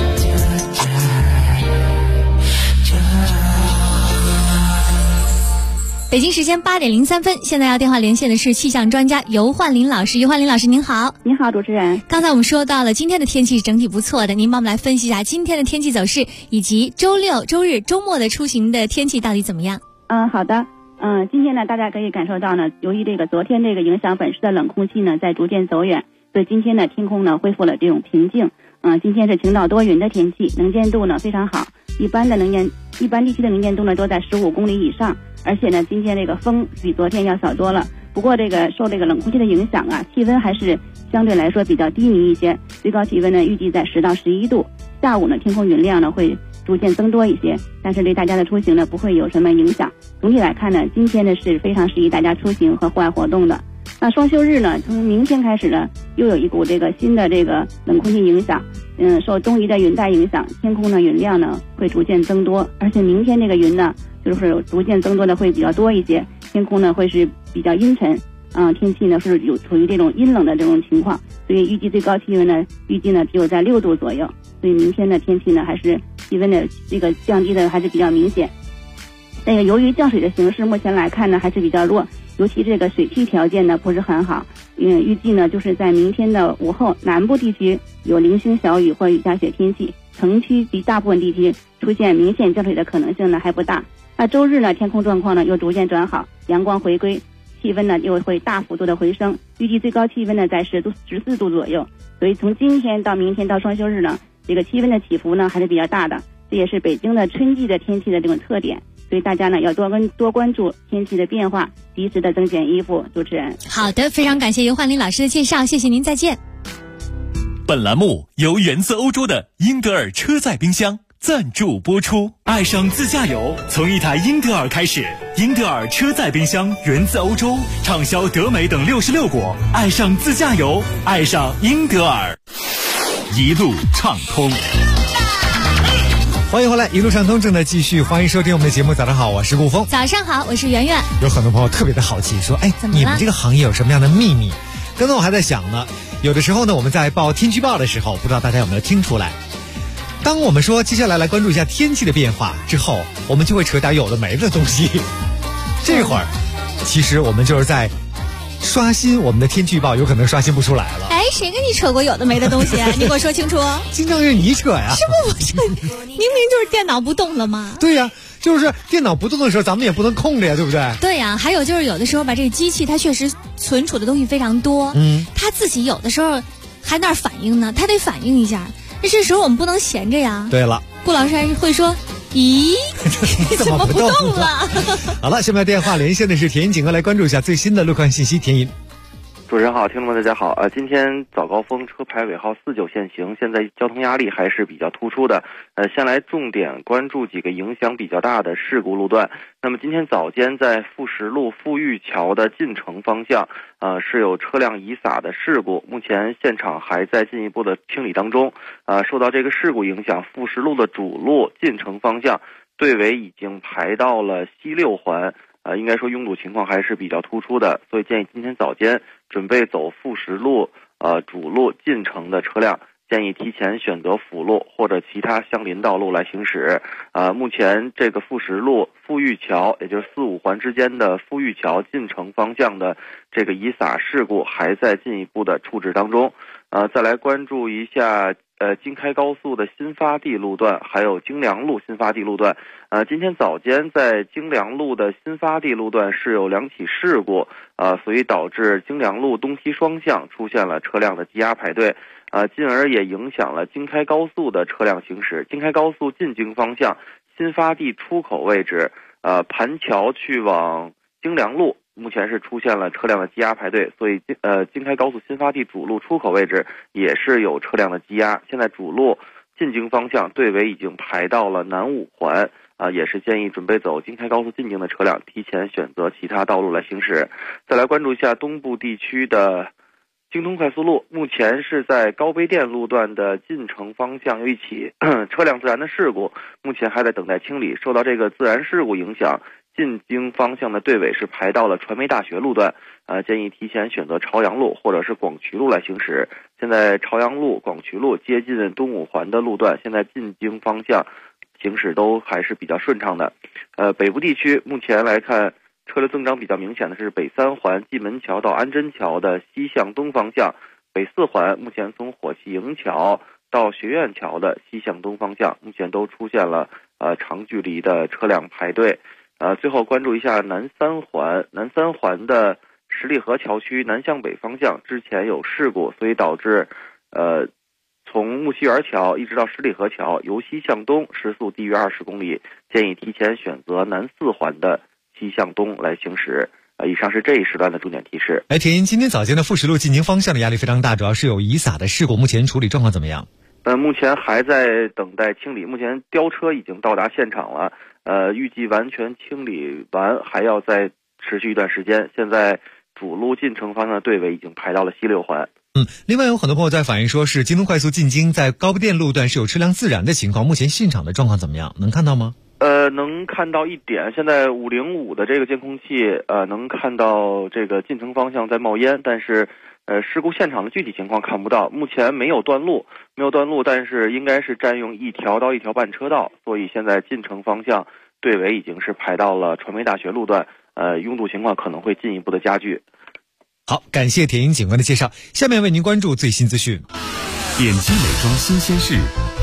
北京时间8点03分，现在要电话连线的是气象专家尤焕林老师。尤焕林老师您好。 您好，主持人。 刚才我们说到了今天的天气整体不错的，您帮我们来分析一下今天的天气走势，以及周六、周日、周末的出行的天气到底怎么样？ 好的。今天呢，大家可以感受到呢，由于昨天影响本市的冷空气呢在逐渐走远，所以今天呢天空呢恢复了这种平静。今天是晴到多云的天气，能见度呢非常好，一般地区的能见度呢都在15公里以上，而且呢今天风比昨天要小多了。不过受冷空气的影响啊，气温还是相对来说比较低迷一些，最高气温呢预计在10到11度。下午呢天空云量呢会逐渐增多一些，但是对大家的出行呢不会有什么影响。总体来看呢，今天呢是非常适宜大家出行和户外活动的。那双休日呢，从明天开始呢，又有一股新的冷空气影响，受东移的云带影响，天空呢云量呢会逐渐增多，而且明天云呢就是逐渐增多的会比较多一些，天空呢会是比较阴沉，天气呢是处于这种阴冷的这种情况，所以预计最高气温呢预计呢只有在6度左右，所以明天的天气呢还是气温的降低的还是比较明显。由于降水的形势目前来看呢还是比较弱，尤其水汽条件呢不是很好，预计呢就是在明天的午后，南部地区有零星小雨或雨夹雪天气， 城区及大部分地区出现明显降水的可能性呢还不大。那周日呢，天空状况呢又逐渐转好，阳光回归，气温呢又会大幅度的回升，预计最高气温呢在14度左右。所以从今天到明天到双休日呢，这个气温的起伏呢还是比较大的，这也是北京的春季的天气的这种特点。所以大家呢要多关注天气的变化，及时的增减衣服。主持人， 好的，非常感谢尤焕林老师的介绍，谢谢您，再见。 本栏目由源自欧洲的英德尔车载冰箱赞助播出。爱上自驾游，从一台英德尔开始。英德尔车载冰箱源自欧洲，畅销德美等66国。爱上自驾游，爱上英德尔，一路畅通。 欢迎回来，一路畅通正在继续，欢迎收听我们的节目。早上好，我是顾峰。 早上好，我是圆圆。 有很多朋友特别的好奇，说：“哎，你们这个行业有什么样的秘密？”刚才我还在想呢，有的时候呢，我们在报天气预报的时候，不知道大家有没有听出来？当我们说接下来关注一下天气的变化之后，我们就会扯点有的没的东西。这会儿，其实我们就是在刷新我们的天气预报，有可能刷新不出来了。 哎，谁跟你扯过有的没的东西啊？你给我说清楚。 经常是你扯呀。 是不？我扯，明明就是电脑不动了吗？ 对呀，就是电脑不动的时候，咱们也不能空着呀，对不对？ 对呀，还有就是有的时候吧，这个机器它确实存储的东西非常多，它自己有的时候还那儿反应呢，它得反应一下。这时候我们不能闲着呀。 对了， 顾老师还会说：“咦，怎么不动了？” 好了，下面电话连线的是田英警官，来关注一下最新的路况信息。田英。 主持人好，听众们大家好。今天早高峰车牌尾号49限行，现在交通压力还是比较突出的。先来重点关注几个影响比较大的事故路段。那么今天早间在富石路富裕桥的进城方向，是有车辆遗洒的事故，目前现场还在进一步的清理当中。受到这个事故影响，富石路的主路进城方向队尾已经排到了西6环。应该说拥堵情况还是比较突出的，所以建议今天早间准备走富石路主路进城的车辆，建议提前选择辅路或者其他相邻道路来行驶。目前这个富石路富裕桥，也就是4、5环之间的富裕桥进城方向的这个遗洒事故还在进一步的处置当中。再来关注一下京开高速的新发地路段，还有京良路新发地路段。今天早间在京良路的新发地路段是有2起事故，所以导致京良路东西双向出现了车辆的积压排队，进而也影响了京开高速的车辆行驶。京开高速进京方向新发地出口位置，盘桥去往京良路目前是出现了车辆的积压排队，所以京开高速新发地主路出口位置也是有车辆的积压。现在主路进京方向队尾已经排到了南5环，也是建议准备走京开高速进京的车辆提前选择其他道路来行驶。再来关注一下东部地区的京通快速路，目前是在高碑店路段的进城方向有一起车辆自燃的事故，目前还在等待清理。受到这个自燃事故影响，进京方向的队尾是排到了传媒大学路段，建议提前选择朝阳路或者是广渠路来行驶。现在朝阳路、广渠路接近东5环的路段，现在进京方向行驶都还是比较顺畅的。北部地区目前来看，车流增长比较明显的是北3环蓟门桥到安贞桥的西向东方向，北4环目前从火器营桥到学院桥的西向东方向，目前都出现了长距离的车辆排队。最后关注一下南3环的十里河桥区南向北方向，之前有事故，所以导致从木樨园桥一直到十里河桥由西向东时速低于20公里，建议提前选择南4环的西向东来行驶。以上是这一时段的重点提示。 田英，今天早间的富石路进京方向的压力非常大，主要是有遗洒的事故，目前处理状况怎么样？ 目前还在等待清理，目前吊车已经到达现场了，预计完全清理完还要再持续一段时间。现在主路进城方向的队尾已经排到了西6环。 另外有很多朋友在反映说是京通快速进京在高碑店路段是有车辆自燃的情况，目前现场的状况怎么样？能看到吗？ 能看到一点，现在505的这个监控器能看到这个进城方向在冒烟，但是事故现场的具体情况看不到。目前没有断路，但是应该是占用1条到1条半车道，所以现在进城方向队尾已经是排到了传媒大学路段，拥堵情况可能会进一步的加剧。 好，感谢田英警官的介绍。下面为您关注最新资讯。 点击美妆新鲜事，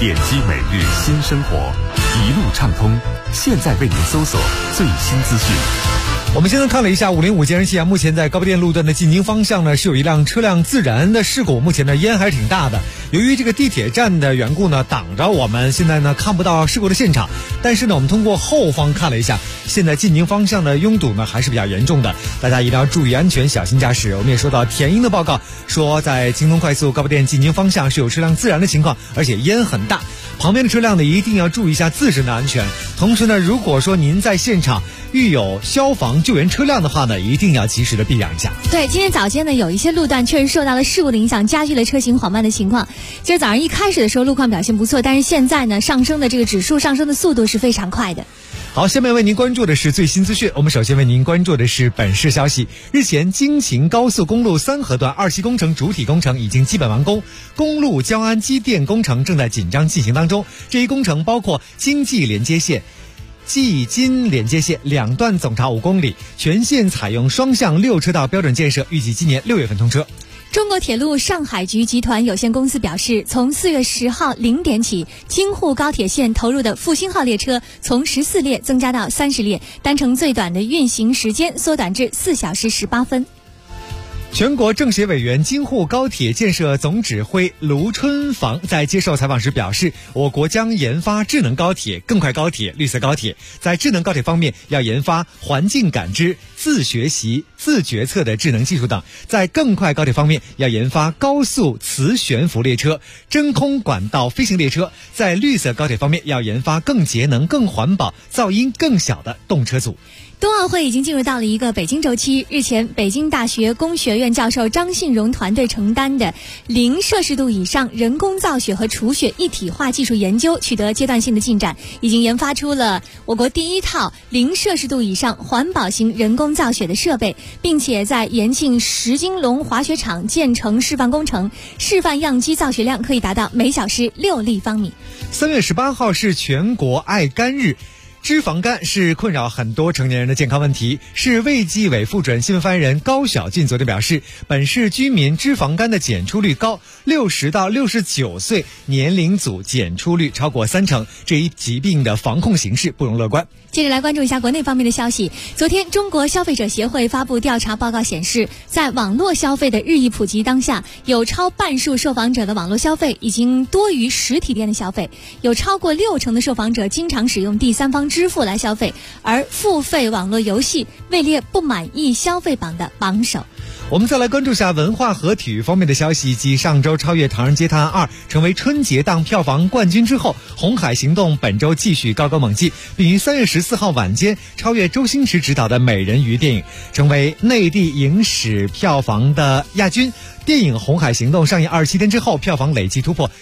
点击每日新生活，一路畅通。现在为您搜索最新资讯。 我们现在看了一下505监视器目前在高碑店路段的进京方向呢，是有一辆车辆自燃的事故，目前呢烟还是挺大的。由于这个地铁站的缘故呢，挡着我们现在呢看不到事故的现场，但是呢我们通过后方看了一下，现在进京方向的拥堵呢还是比较严重的，大家一定要注意安全，小心驾驶。我们也收到田英的报告，说在京东快速高碑店进京方向是有车辆自燃的情况，而且烟很大，旁边的车辆呢一定要注意一下自身的安全。同时呢，如果说您在现场遇有消防救援车辆的话呢，一定要及时的避让一下。 对，今天早间呢有一些路段确实受到了事故的影响，加剧了车行缓慢的情况。今儿早上一开始的时候路况表现不错，但是现在呢上升的这个指数上升的速度是非常快的。 好，下面为您关注的是最新资讯。我们首先为您关注的是本市消息。日前，京秦高速公路3河段2期工程主体工程已经基本完工，公路交安机电工程正在紧张进行当中。这一工程包括京冀连接线、冀京连接线2段，总长5公里，全线采用双向6车道标准建设，预计今年6月份通车。 中国铁路上海局集团有限公司表示，从4月10号0点起，京沪高铁线投入的复兴号列车从14列增加到30列，单程最短的运行时间缩短至4小时18分。 全国政协委员、京沪高铁建设总指挥卢春房在接受采访时表示，我国将研发智能高铁、更快高铁、绿色高铁。在智能高铁方面，要研发环境感知、自学习、自决策的智能技术等；在更快高铁方面，要研发高速磁悬浮列车、真空管道飞行列车；在绿色高铁方面，要研发更节能、更环保、噪音更小的动车组。 冬奥会已经进入到了一个北京周期。日前，北京大学工学院教授张信荣团队承担的0摄氏度以上人工造雪和除雪一体化技术研究取得阶段性的进展，已经研发出了我国第一套0摄氏度以上环保型人工造雪的设备，并且在延庆石金龙滑雪场建成示范工程，示范样机造雪量可以达到每小时6立方米。 3月18号是全国爱肝日。脂肪肝是困扰很多成年人的健康问题。市卫计委副主任新闻发言人高晓进昨天表示，本市居民脂肪肝的检出率高，60到69岁年龄组检出率超过30%，这一疾病的防控形势不容乐观。 接着来关注一下国内方面的消息。昨天，中国消费者协会发布调查报告显示，在网络消费的日益普及当下，有超半数受访者的网络消费已经多于实体店的消费，有超过60%的受访者经常使用第三方支付来消费，而付费网络游戏位列不满意消费榜的榜首。 我们再来关注下文化和体育方面的消息。继上周超越《唐人街探案2》成为春节档票房冠军之后，红海行动本周继续高歌猛进，并于3月14号晚间超越周星驰执导的《美人鱼》电影，成为内地影史票房的亚军。电影《红海行动》上映27天之后，票房累计突破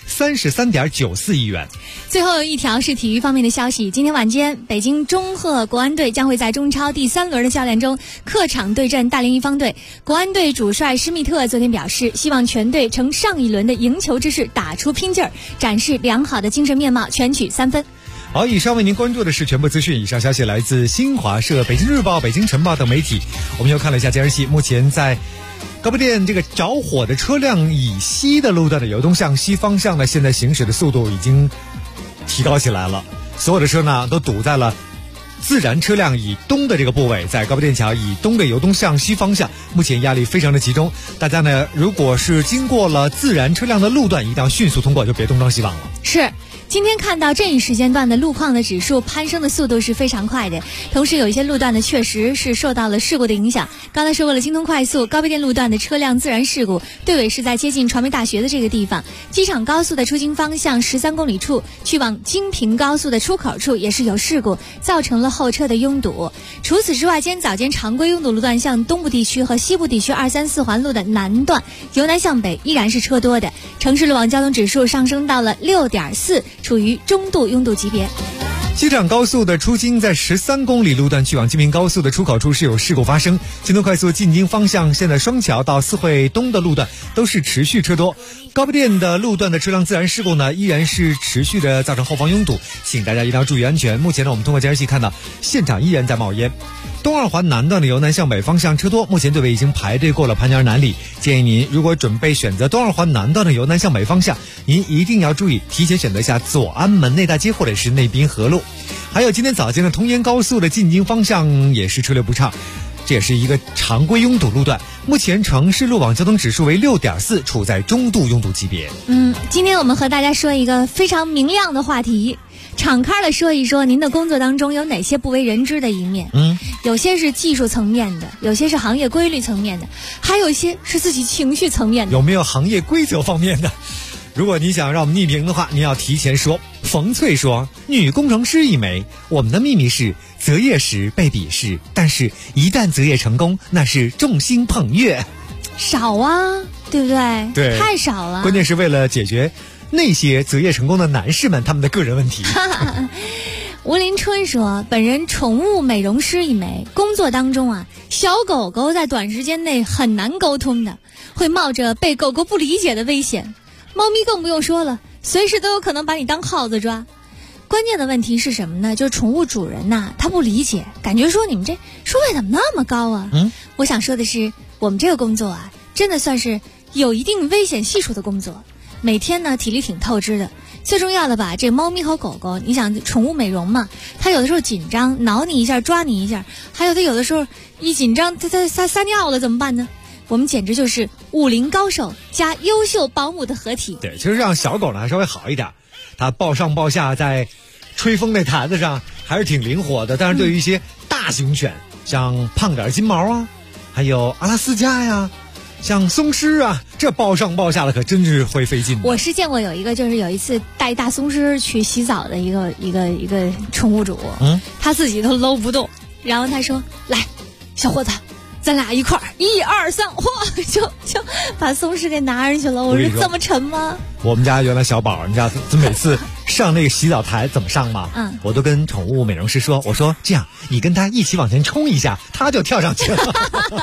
33.94亿元。 最后一条是体育方面的消息。今天晚间，北京中赫国安队将会在中超第3轮的较量中客场对阵大连一方队。国安队主帅施密特昨天表示，希望全队乘上一轮的赢球之势打出拼劲儿，展示良好的精神面貌，全取3分。 好，以上为您关注的是全部资讯。以上消息来自新华社、北京日报、北京晨报等媒体。我们又看了一下监视器，目前在高碑店这个着火的车辆以西的路段的流动向西方向呢，现在行驶的速度已经提高起来了，所有的车呢都堵在了自燃车辆以东的这个部位，在高碑店桥以东的流动向西方向，目前压力非常的集中。大家呢，如果是经过了自燃车辆的路段，一定要迅速通过，就别东张西望了。 是。今天看到这一时间段的路况的指数攀升的速度是非常快的，同时有一些路段呢确实是受到了事故的影响。刚才说过了，京东快速高碑店路段的车辆自燃事故，队尾是在接近传媒大学的这个地方。机场高速的出京方向13公里处，去往京平高速的出口处也是有事故，造成了后车的拥堵。除此之外，今天早间常规拥堵路段向东部地区和西部地区2、3、4环路的南段由南向北依然是车多的，城市路网交通指数上升到了6.4，处于中度拥堵级别。 机场高速的出京在13公里路段去往京滨高速的出口处是有事故发生，京东快速进京方向现在双桥到四惠东的路段都是持续车多，高碑店的路段的车辆自燃事故呢依然是持续的造成后方拥堵，请大家一定要注意安全。目前呢我们通过监视器看到现场依然在冒烟。东二环南段的由南向北方向车多，目前队尾已经排队过了潘家南里，建议您如果准备选择东二环南段的由南向北方向，您一定要注意提前选择一下左安门内大街或者是内滨河路。还有今天早间的通燕高速的进京方向也是车流不畅，这也是一个常规拥堵路段，目前城市路网交通指数为6.4，处在中度拥堵级别。 今天我们和大家说一个非常明亮的话题，敞开了说一说您的工作当中有哪些不为人知的一面。有些是技术层面的，有些是行业规律层面的，还有一些是自己情绪层面的。 有没有行业规则方面的？如果你想让我们匿名的话，你要提前说。冯翠说，女工程师一枚，我们的秘密是择业时被鄙视，但是一旦择业成功，那是众星捧月。 少啊，对不对？ 对， 太少了。 关键是为了解决那些择业成功的男士们他们的个人问题。 吴林春说，本人宠物美容师一枚，工作当中啊，小狗狗在短时间内很难沟通的，会冒着被狗狗不理解的危险。猫咪更不用说了，随时都有可能把你当耗子抓。关键的问题是什么呢？就是宠物主人呐，他不理解，感觉说你们这收费怎么那么高啊？我想说的是，我们这个工作啊，真的算是有一定危险系数的工作。每天呢，体力挺透支的。最重要的吧，这猫咪和狗狗，你想宠物美容嘛，它有的时候紧张，挠你一下，抓你一下，还有的有的时候一紧张，它撒尿了怎么办呢？我们简直就是武林高手加优秀保姆的合体。 对，其实让小狗呢还稍微好一点，它抱上抱下，在吹风那台子上还是挺灵活的。但是对于一些大型犬，像胖点金毛啊，还有阿拉斯加呀，像松狮啊，这抱上抱下的可真是会费劲的。 我是见过有一个，就是有一次带大松狮去洗澡的一个宠物主，他自己都搂不动，然后他说：“来，小伙子，咱俩一块儿，1、2、3，哗，就把松狮给拿上去了。”我说：“这么沉吗？” 我们家原来小宝，你知道他每次上那个洗澡台怎么上吗？我都跟宠物美容师说，我说这样，你跟他一起往前冲一下，他就跳上去了。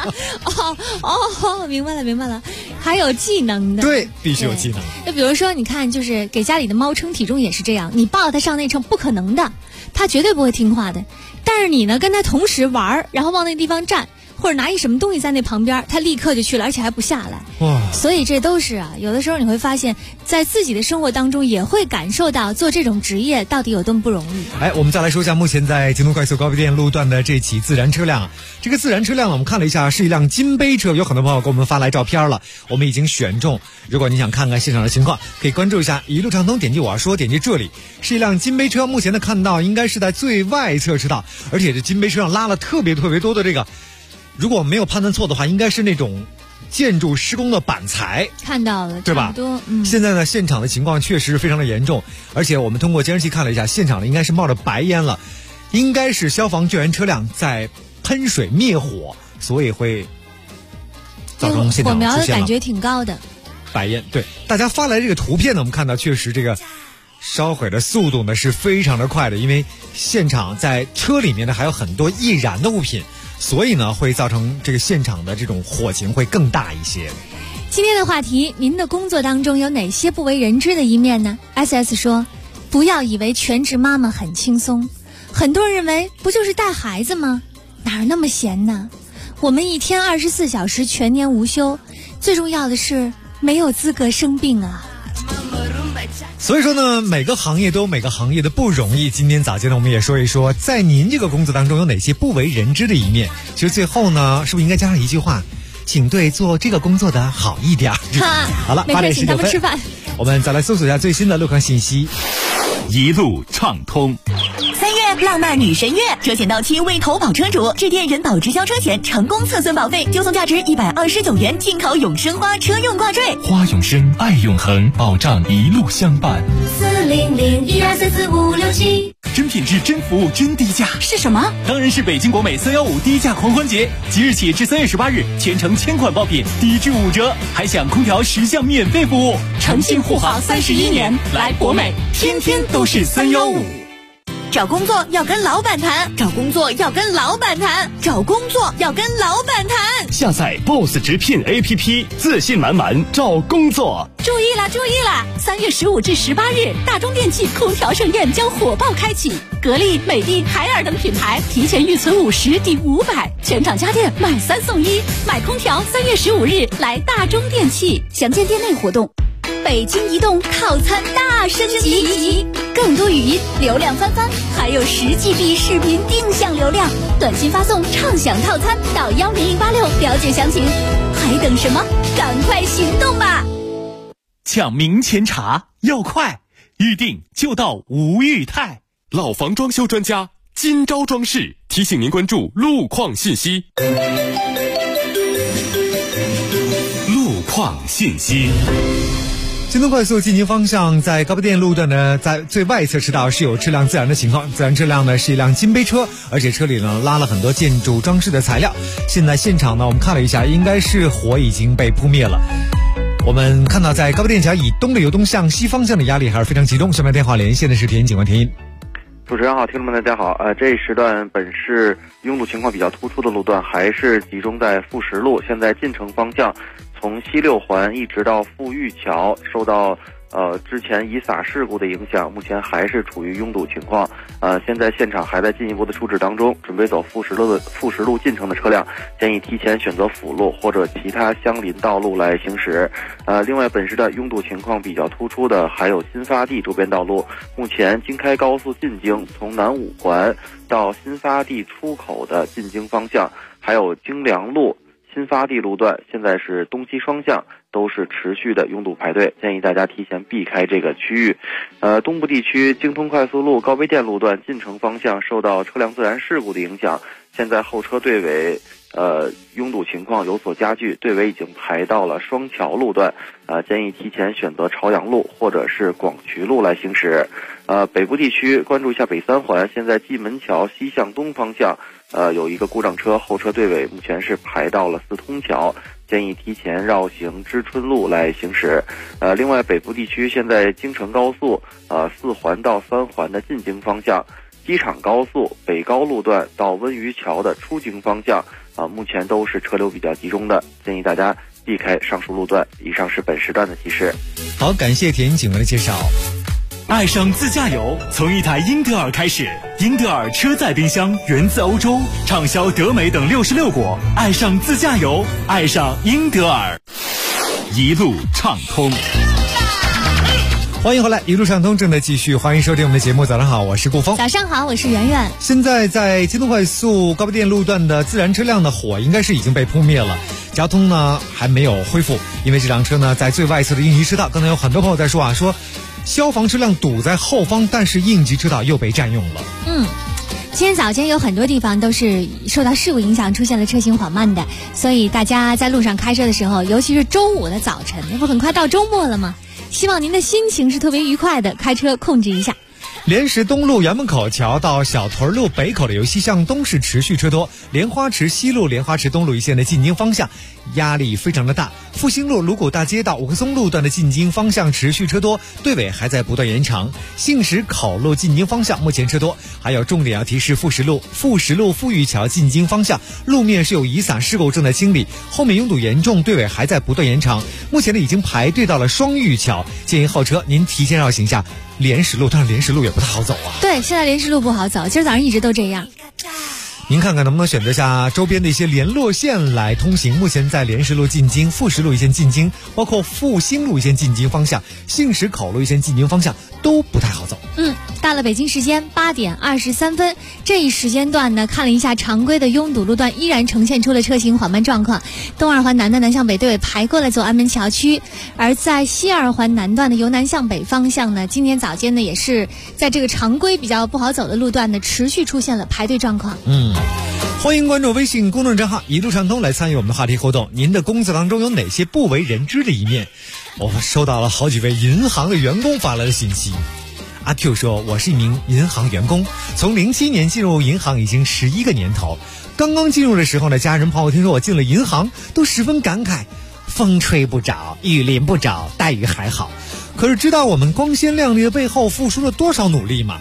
明白了，还有技能的。 对，必须有技能。 就比如说，你看，就是给家里的猫称体重也是这样，你抱它上那称不可能的，它绝对不会听话的。但是你呢，跟它同时玩，然后往那地方站，或者拿一什么东西在那旁边，它立刻就去了，而且还不下来。哇！所以这都是啊，有的时候你会发现，在自己的生活当中也会感受到做这种职业到底有多么不容易。 我们再来说一下目前在京东快速高碑店路段的这起自燃车辆。这个自燃车辆呢，我们看了一下，是一辆金杯车，有很多朋友给我们发来照片了，我们已经选中。如果你想看看现场的情况，可以关注一下一路畅通，点击我要说，点击这里，是一辆金杯车。目前呢看到应该是在最外侧车道，而且这金杯车上拉了特别多的这个，如果没有判断错的话，应该是那种建筑施工的板材。 看到了， 对吧？现在呢，现场的情况确实非常的严重，而且我们通过监视器看了一下，现场呢应该是冒着白烟了，应该是消防救援车辆在喷水灭火，所以会造成现场火苗的感觉挺高的白烟。对，大家发来这个图片呢，我们看到确实这个烧毁的速度呢是非常的快的，因为现场在车里面呢还有很多易燃的物品，所以呢会造成这个现场的这种火情会更大一些。 今天的话题，您的工作当中有哪些不为人知的一面呢？ SS 说，不要以为全职妈妈很轻松，很多人认为不就是带孩子吗？哪那么闲呢？我们一天24小时全年无休，最重要的是没有资格生病啊。 所以说呢，每个行业都有每个行业的不容易。今天早间呢，我们也说一说，在您这个工作当中有哪些不为人知的一面。其实最后呢，是不是应该加上一句话，请对做这个工作的好一点。好了，8点19分， 吃饭。 我们再来搜索一下最新的路况信息。 一路畅通。 3月浪漫女神月，车险到期未投保车主致电人保直销车险成功测算保费，就送价值129元进口永生花车用挂坠。 花永生，爱永恒，保障一路相伴。 40012445567。 真品质，真服务，真低价是什么？ 当然是北京国美315低价狂欢节，即日起至3月18日，全程1000款爆品低至5折，还享空调10项免费服务。 诚信护航31年，来国美天天都是315。 找工作要跟老板谈，找工作要跟老板谈，找工作要跟老板谈。 下载 BOSS 直聘 APP， 自信满满找工作。 注意啦！3月15至18日，大中电器空调盛宴将火爆开启，格力、美的、海尔等品牌提前预存50抵500，全场家电买3送1，买空调3月15日来大中电器，详见店内活动。北京移动套餐大升级，更多语音流量翻番，还有10GB 视频定向流量，短信发送畅享套餐到10086了解详情。还等什么？赶快行动吧！ 抢明前茶要快，预定就到吴裕泰。 老房装修专家金招装饰提醒您关注路况信息。 路况信息。 京东快速进京方向在高碑店路段呢，在最外侧车道是有车辆自燃的情况，自燃车辆呢是一辆金杯车，而且车里呢拉了很多建筑装饰的材料。现在现场呢我们看了一下，应该是火已经被扑灭了。我们看到在高碑店桥以东的由东向西方向的压力还是非常集中。下面电话连线的是田警官田音。 主持人好，听众们大家好。这一时段本市拥堵情况比较突出的路段还是集中在富石路，现在进城方向从西六环一直到富裕桥，受到之前遗撒事故的影响，目前还是处于拥堵情况。现在现场还在进一步的处置当中。准备走富石路进城的车辆，建议提前选择辅路或者其他相邻道路来行驶。另外，本市的拥堵情况比较突出的还有新发地周边道路。目前京开高速进京，从南五环到新发地出口的进京方向，还有京良路、新发地路段，现在是东西双向都是持续的拥堵排队，建议大家提前避开这个区域。东部地区京通快速路高碑店路段进城方向受到车辆自燃事故的影响，现在后车队尾拥堵情况有所加剧，队尾已经排到了双桥路段，建议提前选择朝阳路或者是广渠路来行驶。北部地区关注一下北三环，现在蓟门桥西向东方向有一个故障车，后车队尾目前是排到了四通桥，建议提前绕行知春路来行驶。另外北部地区现在京承高速4环到3环的进京方向，机场高速北高路段到温榆桥的出京方向目前都是车流比较集中的，建议大家避开上述路段。以上是本时段的提示。 好，感谢田警官的介绍。 爱上自驾游从一台英德尔开始，英德尔车载冰箱源自欧洲，畅销德美等66国。爱上自驾游，爱上英德尔，一路畅通。 欢迎回来，一路畅通正在继续，欢迎收听我们的节目。早上好，我是顾峰。 早上好，我是圆圆。 现在在京东快速高碑店路段的自燃车辆的火应该是已经被扑灭了，交通呢还没有恢复，因为这辆车呢在最外侧的应急车道，刚才有很多朋友在说说消防车辆堵在后方，但是应急车道又被占用了。 今天早间有很多地方都是受到事故影响，出现了车行缓慢的，所以大家在路上开车的时候，尤其是周五的早晨，那不很快到周末了吗？希望您的心情是特别愉快的，开车控制一下。 莲石东路园门口桥到小屯路北口的由西向东是持续车多，莲花池西路、莲花池东路一线的进京方向压力非常的大。复兴路、鲁谷大街到五棵松路段的进京方向持续车多，队尾还在不断延长。杏石口路进京方向目前车多，还有重点要提示富石路富裕桥进京方向路面是有遗撒事故正在清理，后面拥堵严重，队尾还在不断延长。目前呢已经排队到了双峪桥，建议后车您提前绕行下莲石路，但是莲石路也不太好走啊。 对，现在莲石路不好走，今儿早上一直都这样。 您看看能不能选择下周边的一些联络线来通行。目前在莲石路进京、富石路一线进京，包括复兴路一线进京方向、杏石口路一线进京方向都不太好走。 到了北京时间8点23分，这一时间段呢，看了一下常规的拥堵路段，依然呈现出了车行缓慢状况。东二环南段南向北队尾排过了走安门桥区，而在西二环南段的由南向北方向呢，今天早间呢也是在这个常规比较不好走的路段呢，持续出现了排队状况。 欢迎关注微信公众账号一路畅通来参与我们的话题互动。您的工作当中有哪些不为人知的一面？我收到了好几位银行的员工发来的信息。阿 Q 说，我是一名银行员工，从07年进入银行已经11个年头。刚刚进入的时候呢，家人朋友听说我进了银行，都十分感慨，风吹不着，雨淋不着，待遇还好。可是知道我们光鲜亮丽的背后付出了多少努力吗？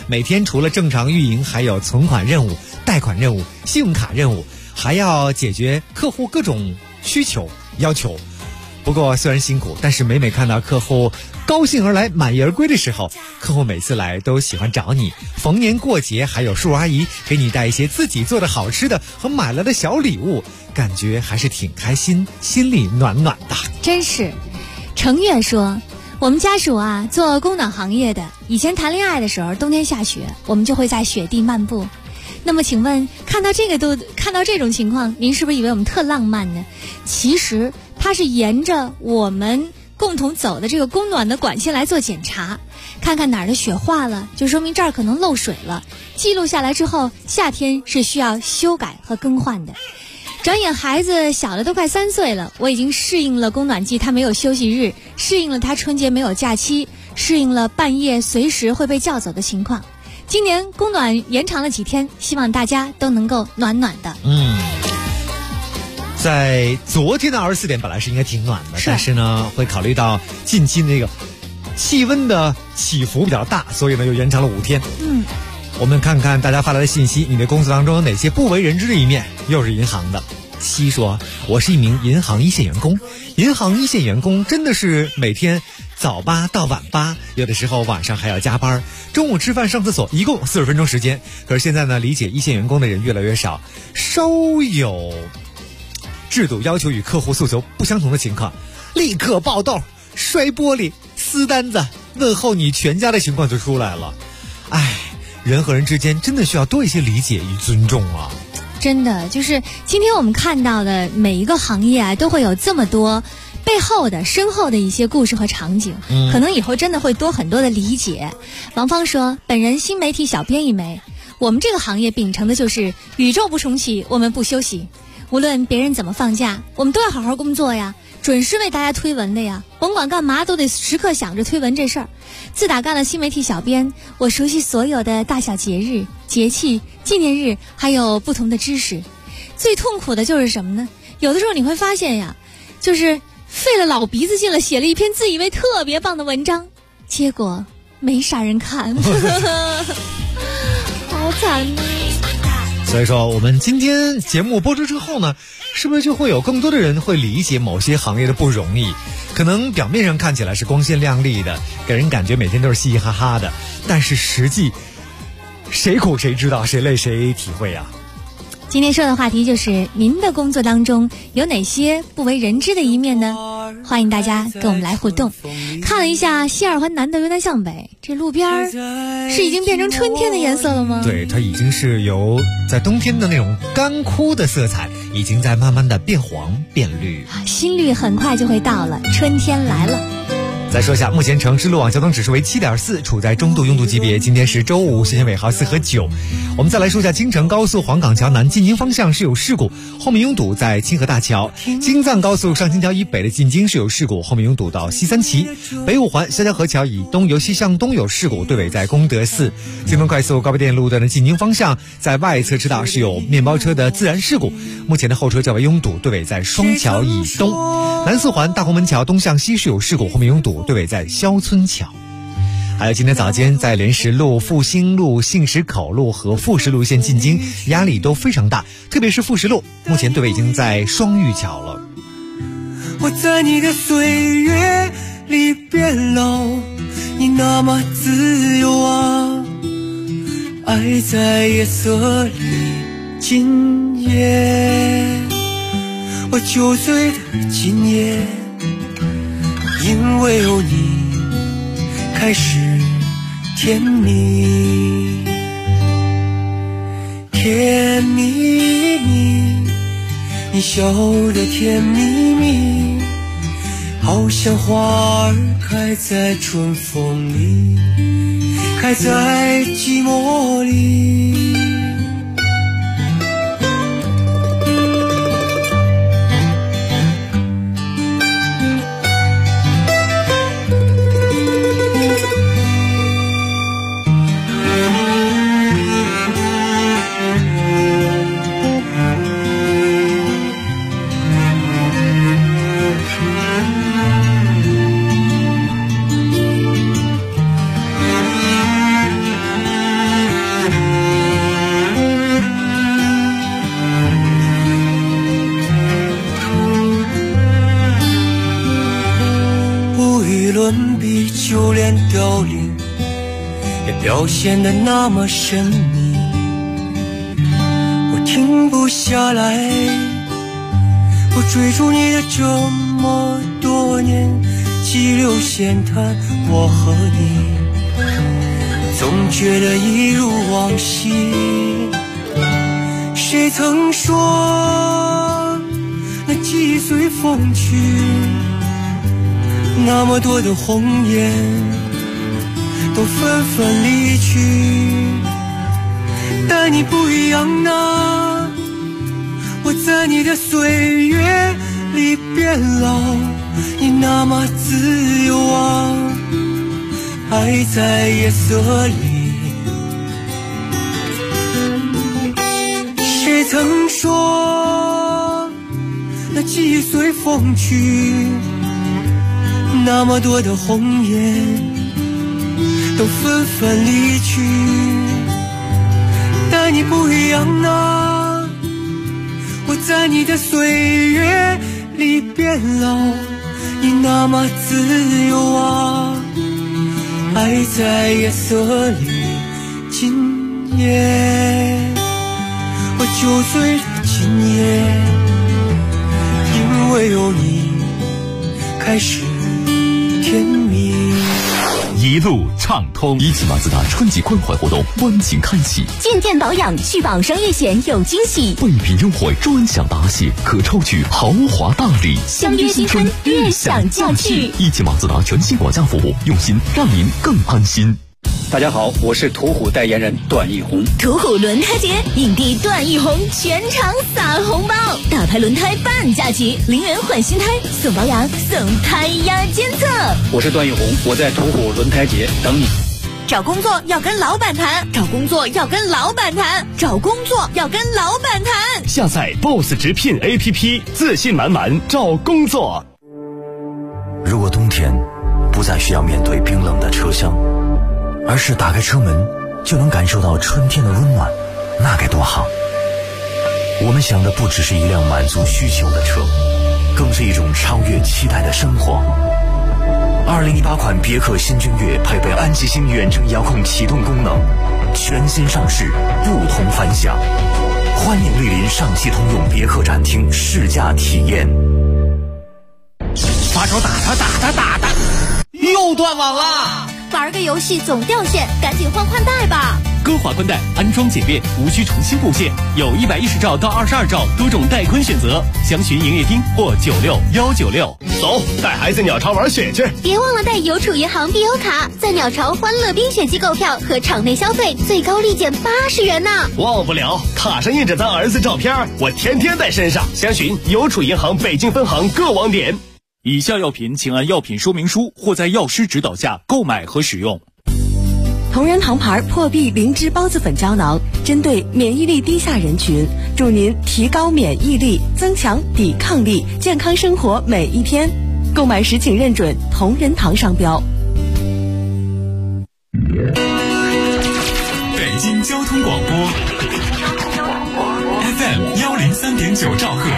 每天除了正常运营，还有存款任务、贷款任务、信用卡任务，还要解决客户各种需求要求。不过虽然辛苦，但是每每看到客户高兴而来满意而归的时候，客户每次来都喜欢找你，逢年过节还有叔叔阿姨给你带一些自己做的好吃的和买来的小礼物，感觉还是挺开心，心里暖暖的。 真是。程月说，我们家属啊做供暖行业的，以前谈恋爱的时候冬天下雪，我们就会在雪地漫步。那么请问看到这种情况，您是不是以为我们特浪漫呢？其实它是沿着我们共同走的这个供暖的管线来做检查，看看哪儿的雪化了，就说明这儿可能漏水了，记录下来之后，夏天是需要修改和更换的。转眼孩子小的都快3岁了，我已经适应了供暖季它没有休息日，适应了它春节没有假期，适应了半夜随时会被叫走的情况。今年供暖延长了几天，希望大家都能够暖暖的。 在昨天的24点本来是应该挺暖的，但是呢会考虑到近期那个气温的起伏比较大，所以呢又延长了5天。我们看看大家发来的信息，你的工作当中有哪些不为人知的一面？又是银行的西说，我是一名银行一线员工，银行一线员工真的是每天早8到晚8，有的时候晚上还要加班，中午吃饭上厕所一共40分钟时间。可是现在呢，理解一线员工的人越来越少，稍有制度要求与客户诉求不相同的情况，立刻爆豆、摔玻璃、撕单子、问候你全家的情况就出来了。人和人之间真的需要多一些理解与尊重啊！ 真的，就是今天我们看到的每一个行业啊，都会有这么多背后的深厚的一些故事和场景，可能以后真的会多很多的理解。王芳说，本人新媒体小编一枚，我们这个行业秉承的就是宇宙不重启，我们不休息。无论别人怎么放假，我们都要好好工作呀，准时为大家推文的呀，甭管干嘛都得时刻想着推文这事儿。自打干了新媒体小编，我熟悉所有的大小节日、节气、纪念日，还有不同的知识。最痛苦的就是什么呢？有的时候你会发现呀，就是费了老鼻子劲了，写了一篇自以为特别棒的文章，结果没啥人看，好惨呐！ 所以说我们今天节目播出之后呢，是不是就会有更多的人会理解某些行业的不容易？可能表面上看起来是光鲜亮丽的，给人感觉每天都是嘻嘻哈哈的，但是实际谁苦谁知道，谁累谁体会啊。 今天说的话题就是您的工作当中有哪些不为人知的一面呢？欢迎大家跟我们来互动。看了一下西二环南的由南向北，这路边是已经变成春天的颜色了吗？ 对，它已经是由在冬天的那种干枯的色彩，已经在慢慢的变黄变绿。 新绿很快就会到了，春天来了。 再说一下，目前城市路网交通指数为7.4，处在中度拥堵级别。今天是周五，时间尾号4和9。我们再来说一下京承高速黄岗桥南进京方向是有事故，后面拥堵在清河大桥。京藏高速上清桥以北的进京是有事故，后面拥堵到西三旗。北五环潇湘河桥以东由西向东有事故，对尾在功德寺。京东快速高碑店路段的进京方向在外侧车道是有面包车的自燃事故，目前的后车较为拥堵，对尾在双桥以东。南四环大红门桥东向西是有事故，后面拥堵，对尾在肖村桥。还有今天早间在莲石路、复兴路、信石口路和富石路线进京压力都非常大，特别是富石路，目前对尾已经在双玉桥了。 我在你的岁月里变老，你那么自由啊，爱在夜色里今夜。我9岁的今夜，因为有你开始甜蜜，甜蜜蜜，你笑得甜蜜蜜，好像花儿开在春风里，开在寂寞里。 凋零，也表现得那么神秘。我停不下来，我追逐你的这么多年，激流闲谈我和你，总觉得一如往昔。谁曾说那记忆随风去，那么多的红颜都纷纷离去，但你不一样啊，我在你的岁月里变老，你那么自由啊，爱在夜色里。谁曾说那记忆随风去，那么多的红颜都纷纷离去，但你不一样啊，我在你的岁月里变老，你那么自由啊，爱在夜色里。今夜我酒醉了，今夜因为有你开始甜蜜。 一路畅通， 一汽马自达春季关怀活动温情开启， 进店保养续保商业险有惊喜， 备品优惠专享答谢，可抽取豪华大礼。 相约新春，悦享驾趣。 一汽马自达全新管家服务，用心让您更安心。 大家好，我是途虎代言人段奕宏。 途虎轮胎节，影帝段奕宏全场撒红包，大牌轮胎半价起，0元换新胎，送保养，送胎压监测。 我是段奕宏，我在途虎轮胎节等你。 找工作要跟老板谈，找工作要跟老板谈，找工作要跟老板谈。 下载 BOSS 直聘 APP， 自信满满找工作。 如果冬天不再需要面对冰冷的车厢，而是打开车门就能感受到春天的温暖，那该多好。我们想的不只是一辆满足需求的车，更是一种超越期待的生活。2018款别克新君越配备安吉星远程遥控启动功能，全新上市，不同凡响。欢迎莅临上汽通用别克展厅试驾体验。 发烧打他，又断网了。 玩个游戏总掉线，赶紧换宽带吧。 歌华宽带安装简便，无需重新布线，有110兆到22兆多种带宽选择，详询营业厅或96196。 走，带孩子鸟巢玩雪去。 别忘了带邮储银行必优卡，在鸟巢欢乐冰雪季购票和场内消费最高立减80元呢。 忘不了，卡上印着咱儿子照片，我天天带身上。详询邮储银行北京分行各网点。 以下药品请按药品说明书或在药师指导下购买和使用。 同仁堂牌破壁灵芝孢子粉胶囊，针对免疫力低下人群，助您提高免疫力，增强抵抗力，健康生活每一天。购买时请认准同仁堂商标。 北京交通广播 FM 103.9兆赫。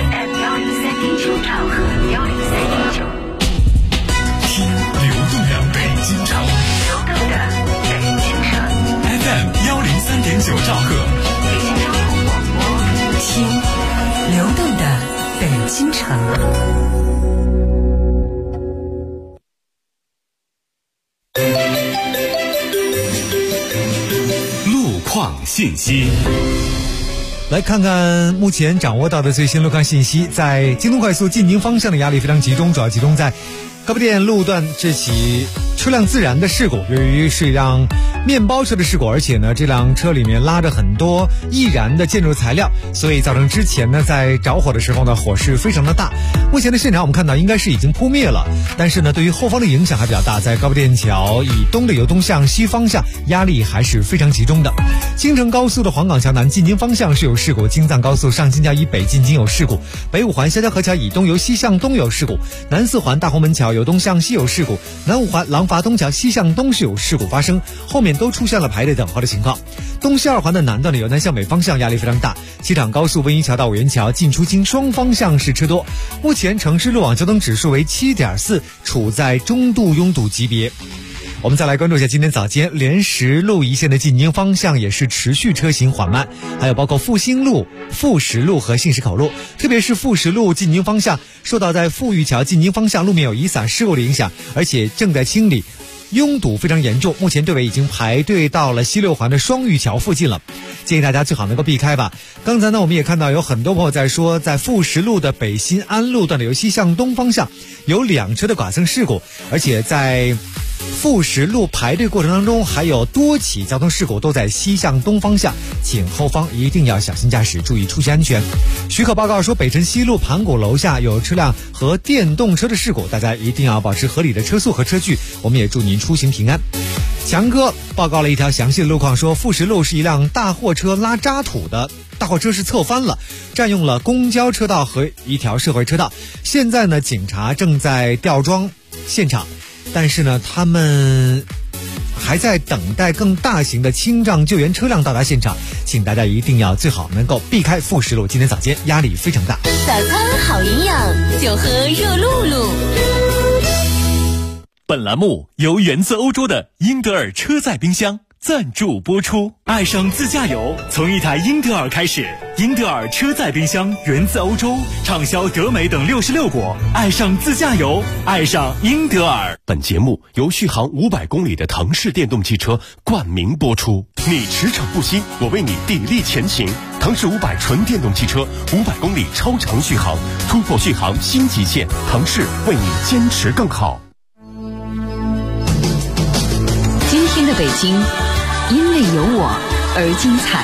听流动的北京城。FM 103.9兆赫。 听流动的北京城。 路况信息。 来看看目前掌握到的最新路况信息。在京东快速进京方向的压力非常集中，主要集中在高碑店路段这起车辆自燃的事故。由于是一辆面包车的事故，而且呢这辆车里面拉着很多易燃的建筑材料，所以造成之前呢在着火的时候呢火势非常的大。目前的现场我们看到应该是已经扑灭了，但是呢对于后方的影响还比较大。在高碑店桥以东的由东向西方向压力还是非常集中的。京承高速的黄岗桥南进京方向是有事故，京藏高速上新桥以北进京有事故，北五环萧交河桥以东由西向东有事故，南四环大红门桥由东向西有事故，南五环廊坊东桥西向东是有事故发生，后面都出现了排队等候的情况。东西二环的南段的由南向北方向压力非常大，西厂高速温榆桥到五元桥进出京双方向是车多，目前城市路网交通指数为7.4，处在中度拥堵级别。 我们再来关注一下今天早间莲石路一线的进京方向也是持续车行缓慢，还有包括复兴路、富石路和信石口路，特别是富石路进京方向受到在富裕桥进京方向路面有雨伞事故的影响，而且正在清理，拥堵非常严重，目前队尾已经排队到了西六环的双峪桥附近了，建议大家最好能够避开吧。刚才呢我们也看到有很多朋友在说，在富石路的北新安路段的由西向东方向有2车的剐蹭事故，而且在富石路排队过程当中还有多起交通事故都在西向东方向，请后方一定要小心驾驶，注意出行安全。许可报告说北辰西路盘古楼下有车辆和电动车的事故，大家一定要保持合理的车速和车距，我们也祝您出行平安。强哥报告了一条详细的路况，说富石路是一辆大货车拉渣土的大货车是侧翻了，占用了公交车道和一条社会车道，现在呢警察正在吊装现场，但是呢他们还在等待更大型的清障救援车辆到达现场，请大家一定要最好能够避开富石路，今天早间压力非常大。 早餐好营养，就喝热露露。 本栏目由源自欧洲的英德尔车载冰箱赞助播出。爱上自驾游，从一台英德尔开始。英德尔车载冰箱源自欧洲，畅销德美等66国。爱上自驾游，爱上英德尔。 本节目由续航500公里的腾势电动汽车冠名播出。你驰骋不息，我为你砥砺前行。腾势500纯电动汽车，500公里超长续航，突破续航新极限。腾势为你坚持更好。 今天的北京，因为有我而精彩。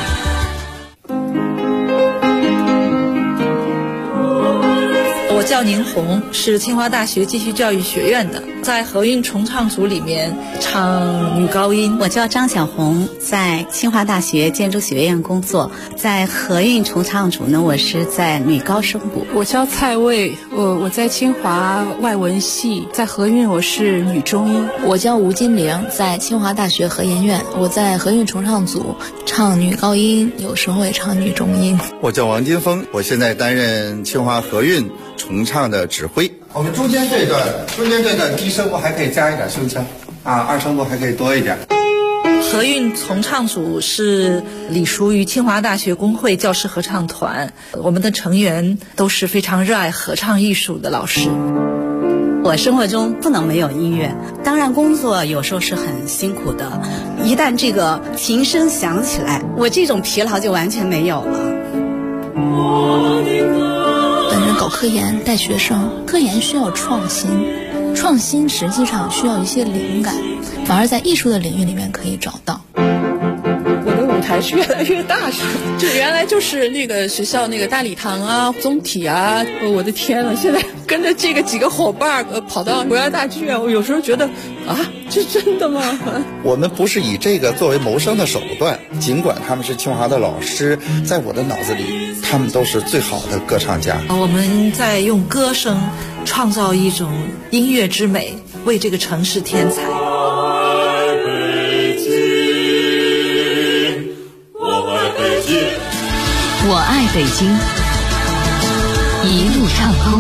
我叫宁红，是清华大学继续教育学院的，在合韵重唱组里面唱女高音。 我叫张小红，在清华大学建筑学院工作，在合韵重唱组呢，我是在女高声部。 我叫蔡卫，我在清华外文系，在合韵我是女中音。 我叫吴金玲，在清华大学核研院，我在合韵重唱组唱女高音，有时候也唱女中音。 我叫王金峰，我现在担任清华合韵重唱的指挥。我们中间这段低声部还可以加一点胸腔啊，二声部还可以多一点。 合韵重唱组是隶属于清华大学工会教师合唱团，我们的成员都是非常热爱合唱艺术的老师。 我生活中不能没有音乐，当然工作有时候是很辛苦的，一旦这个琴声响起来，我这种疲劳就完全没有了。 本人搞科研带学生，科研需要创新，创新实际上需要一些灵感，反而在艺术的领域里面可以找到。 我的舞台是越来越大，就原来就是那个学校那个大礼堂啊、综体啊，我的天呐，现在跟着这个几个伙伴跑到国家大剧院，我有时候觉得啊，这真的吗？ 我们不是以这个作为谋生的手段，尽管他们是清华的老师，在我的脑子里他们都是最好的歌唱家。 我们在用歌声创造一种音乐之美，为这个城市添彩。 我爱北京，一路畅通。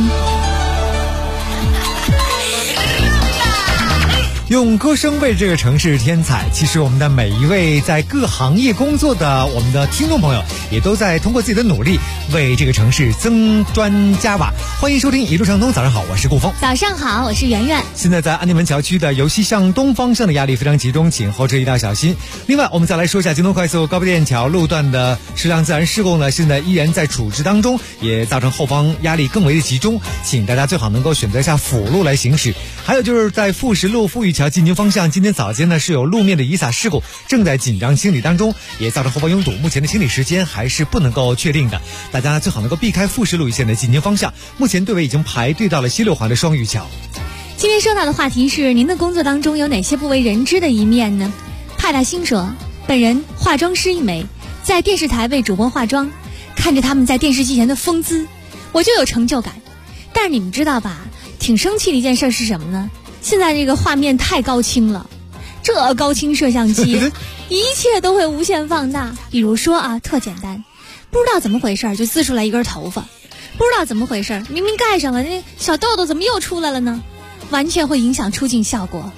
用歌声为这个城市添彩，其实我们的每一位在各行业工作的我们的听众朋友，也都在通过自己的努力为这个城市增砖加瓦。欢迎收听一路畅通，早上好，我是顾峰。 早上好，我是圆圆。 现在在安定门桥区的由西向东方向的压力非常集中，请后车一定要小心。另外我们再来说一下京东快速高碑店桥路段的车辆自燃事故呢，现在依然在处置当中，也造成后方压力更为的集中，请大家最好能够选择一下辅路来行驶。还有就是在富石路富裕桥进京方向，今天早间呢是有路面的雨洒事故，正在紧张清理当中，也造成后方拥堵，目前的清理时间还是不能够确定的，大家最好能够避开富石路一线的进京方向，目前队尾已经排队到了西六环的双峪桥。 今天说到的话题是您的工作当中有哪些不为人知的一面呢？派大星说，本人化妆师一枚，在电视台为主播化妆，看着他们在电视机前的风姿，我就有成就感。但是你们知道吧，挺生气的一件事是什么呢？现在这个画面太高清了，这高清摄像机一切都会无限放大。比如说啊，特简单，不知道怎么回事就滋出来一根头发，不知道怎么回事明明盖上了，那小痘痘怎么又出来了呢？完全会影响出镜效果。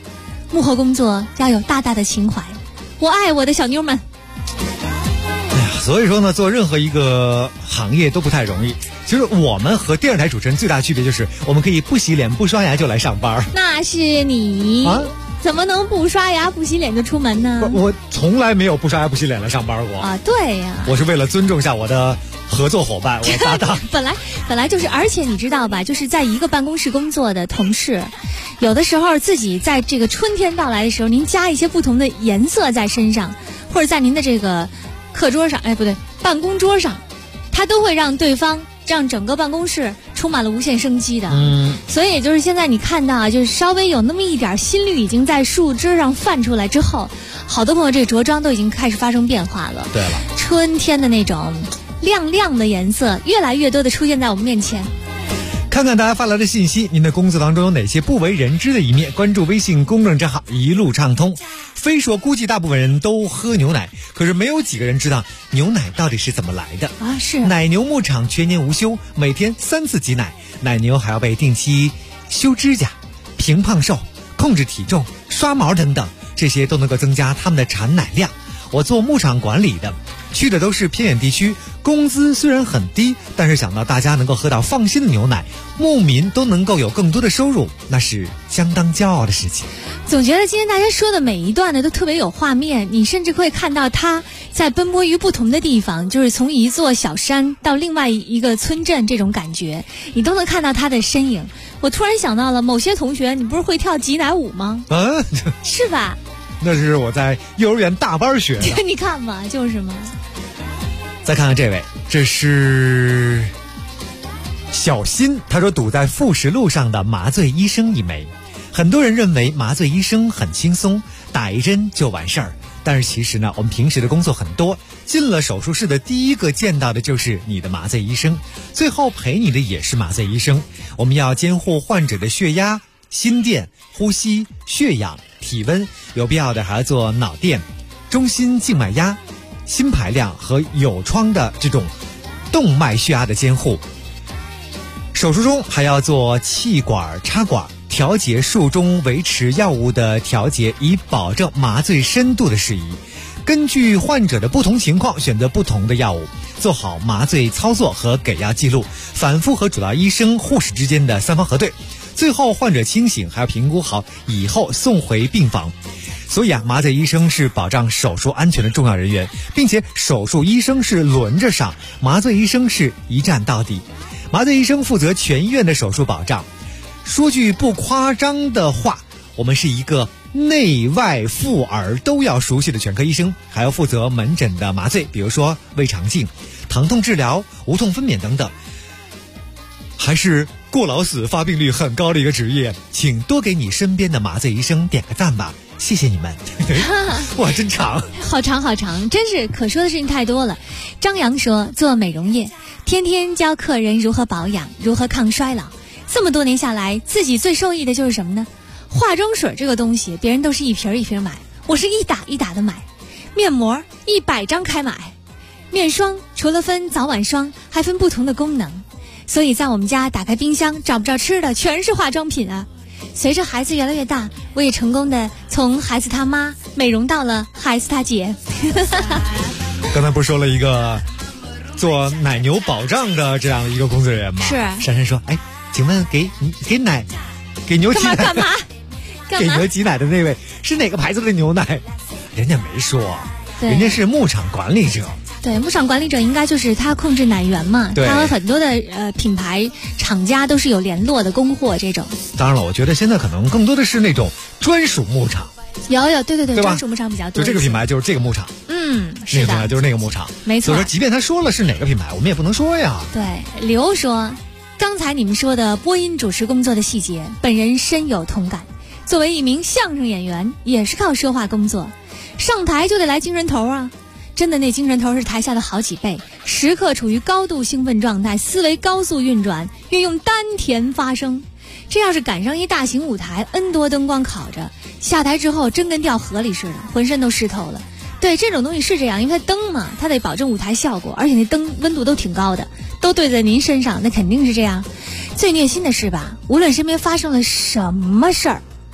幕后工作要有大大的情怀。我爱我的小妞们。 所以说呢，做任何一个行业都不太容易。其实我们和电视台主持人最大的区别就是，我们可以不洗脸不刷牙就来上班。 那是你怎么能不刷牙不洗脸就出门呢？ 我从来没有不刷牙不洗脸来上班过啊！对呀， 我是为了尊重一下我的合作伙伴，我搭档。 本来就是，而且你知道吧，就是在一个办公室工作的同事，有的时候自己在这个春天到来的时候，您加一些不同的颜色在身上，或者在您的这个课桌上，办公桌上，它都会让对方。让整个办公室充满了无限生机的，所以就是现在你看到啊，就是稍微有那么一点新绿已经在树枝上泛出来之后，好多朋友这着装都已经开始发生变化了。 对了， 春天的那种亮亮的颜色越来越多的出现在我们面前。 看看大家发来的信息，您的工作当中有哪些不为人知的一面？关注微信公众账号一路畅通。非说估计大部分人都喝牛奶，可是没有几个人知道牛奶到底是怎么来的啊！是奶牛牧场全年无休，每天3次挤奶，奶牛还要被定期修指甲、评胖瘦、控制体重、刷毛等等，这些都能够增加它们的产奶量。我做牧场管理的，去的都是偏远地区，工资虽然很低，但是想到大家能够喝到放心的牛奶，牧民都能够有更多的收入，那是相当骄傲的事情。 总觉得今天大家说的每一段呢都特别有画面，你甚至会看到他在奔波于不同的地方，就是从一座小山到另外一个村镇，这种感觉你都能看到他的身影。我突然想到了某些同学，你不是会跳挤奶舞吗？是吧？ 那是我在幼儿园大班学的。 你看嘛，就是嘛。 再看看这位，这是小新，他说堵在富士路上的麻醉医生一枚。很多人认为麻醉医生很轻松，打一针就完事儿，但是其实呢，我们平时的工作很多，进了手术室的第一个见到的就是你的麻醉医生，最后陪你的也是麻醉医生。我们要监护患者的血压、心电、呼吸、血氧、体温，有必要的还要做脑电、中心静脉压、心排量和有创的这种动脉血压的监护。手术中还要做气管插管，调节术中维持药物的调节，以保证麻醉深度的适宜。根据患者的不同情况选择不同的药物，做好麻醉操作和给药记录，反复和主刀医生、护士之间的3方核对。最后患者清醒，还要评估好以后送回病房。所以麻醉医生是保障手术安全的重要人员，并且手术医生是轮着上，麻醉医生是一站到底。麻醉医生负责全医院的手术保障。说句不夸张的话，我们是一个内外妇儿都要熟悉的全科医生，还要负责门诊的麻醉，比如说胃肠镜、疼痛治疗、无痛分娩等等，还是过劳死发病率很高的一个职业，请多给你身边的麻醉医生点个赞吧，谢谢你们。哇，真长， 好长好长，真是可说的事情太多了。张扬说，做美容业，天天教客人如何保养，如何抗衰老，这么多年下来，自己最受益的就是什么呢？化妆水这个东西，别人都是一瓶一瓶买，我是一打一打的买。面膜100张开买，面霜除了分早晚霜，还分不同的功能。所以在我们家打开冰箱，找不着吃的，全是化妆品啊。随着孩子越来越大，我也成功的从孩子他妈美容到了孩子他姐。 刚才不是说了一个做奶牛保障的这样的一个工作人员吗？ 是。 珊珊说，请问给牛挤奶干嘛给牛挤奶的那位是哪个牌子的牛奶？人家没说，人家是牧场管理者。 对，牧场管理者应该就是他控制奶源嘛，他和很多的品牌厂家都是有联络的供货这种。 当然了，我觉得现在可能更多的是那种专属牧场。 有对，专属牧场比较多。 就这个品牌就是这个牧场， 是的， 那个品牌就是那个牧场， 没错。 所以说，即便他说了是哪个品牌，我们也不能说呀。 对，刘说，刚才你们说的播音主持工作的细节，本人深有同感。作为一名相声演员，也是靠说话工作，上台就得来精神头啊。真的，那精神头是台下的好几倍，时刻处于高度兴奋状态，思维高速运转，运用丹田发声。这要是赶上一大型舞台，N 多灯光烤着，下台之后真跟掉河里似的，浑身都湿透了。对，这种东西是这样，因为它灯嘛，它得保证舞台效果，而且那灯温度都挺高的，都对在您身上，那肯定是这样。最虐心的是吧，无论身边发生了什么事儿，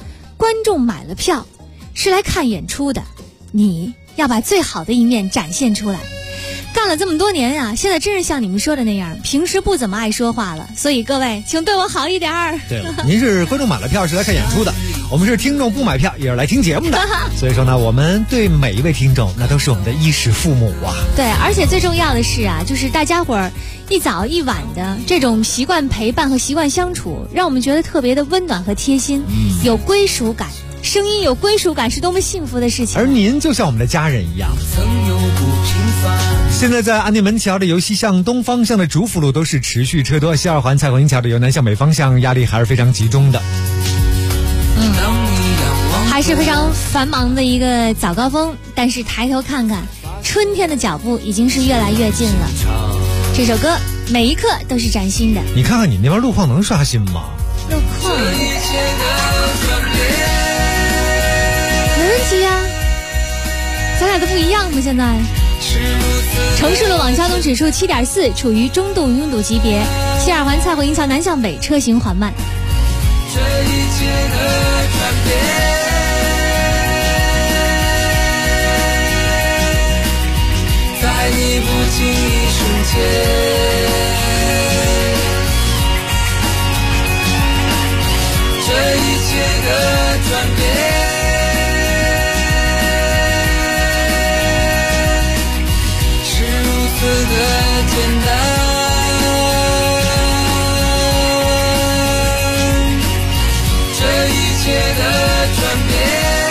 观众买了票是来看演出的，你要把最好的一面展现出来。干了这么多年啊，现在真是像你们说的那样，平时不怎么爱说话了，所以各位请对我好一点儿。 对了，您是观众买了票是来看演出的，我们是听众不买票也是来听节目的，所以说呢，我们对每一位听众那都是我们的衣食父母啊。 对，而且最重要的是啊，就是大家伙儿一早一晚的这种习惯陪伴和习惯相处，让我们觉得特别的温暖和贴心，有归属感。声音有归属感是多么幸福的事情， 而您就像我们的家人一样。现在在安定门桥的由西向东方向的主辅路都是持续车多，西二环蔡国营桥的由南向北方向压力还是非常集中的。 还是非常繁忙的一个早高峰，但是抬头看看，春天的脚步已经是越来越近了。这首歌每一刻都是崭新的。 你看看你那边路况能刷新吗？ 路况没问题呀，咱俩都不一样吗？现在城市路网交通指数7.4，处于中度拥堵级别。西二环蔡国营桥南向北车行缓慢。 这一切的转变，在你不经意瞬间，这一切的转变是如此的简单。这一切的转变，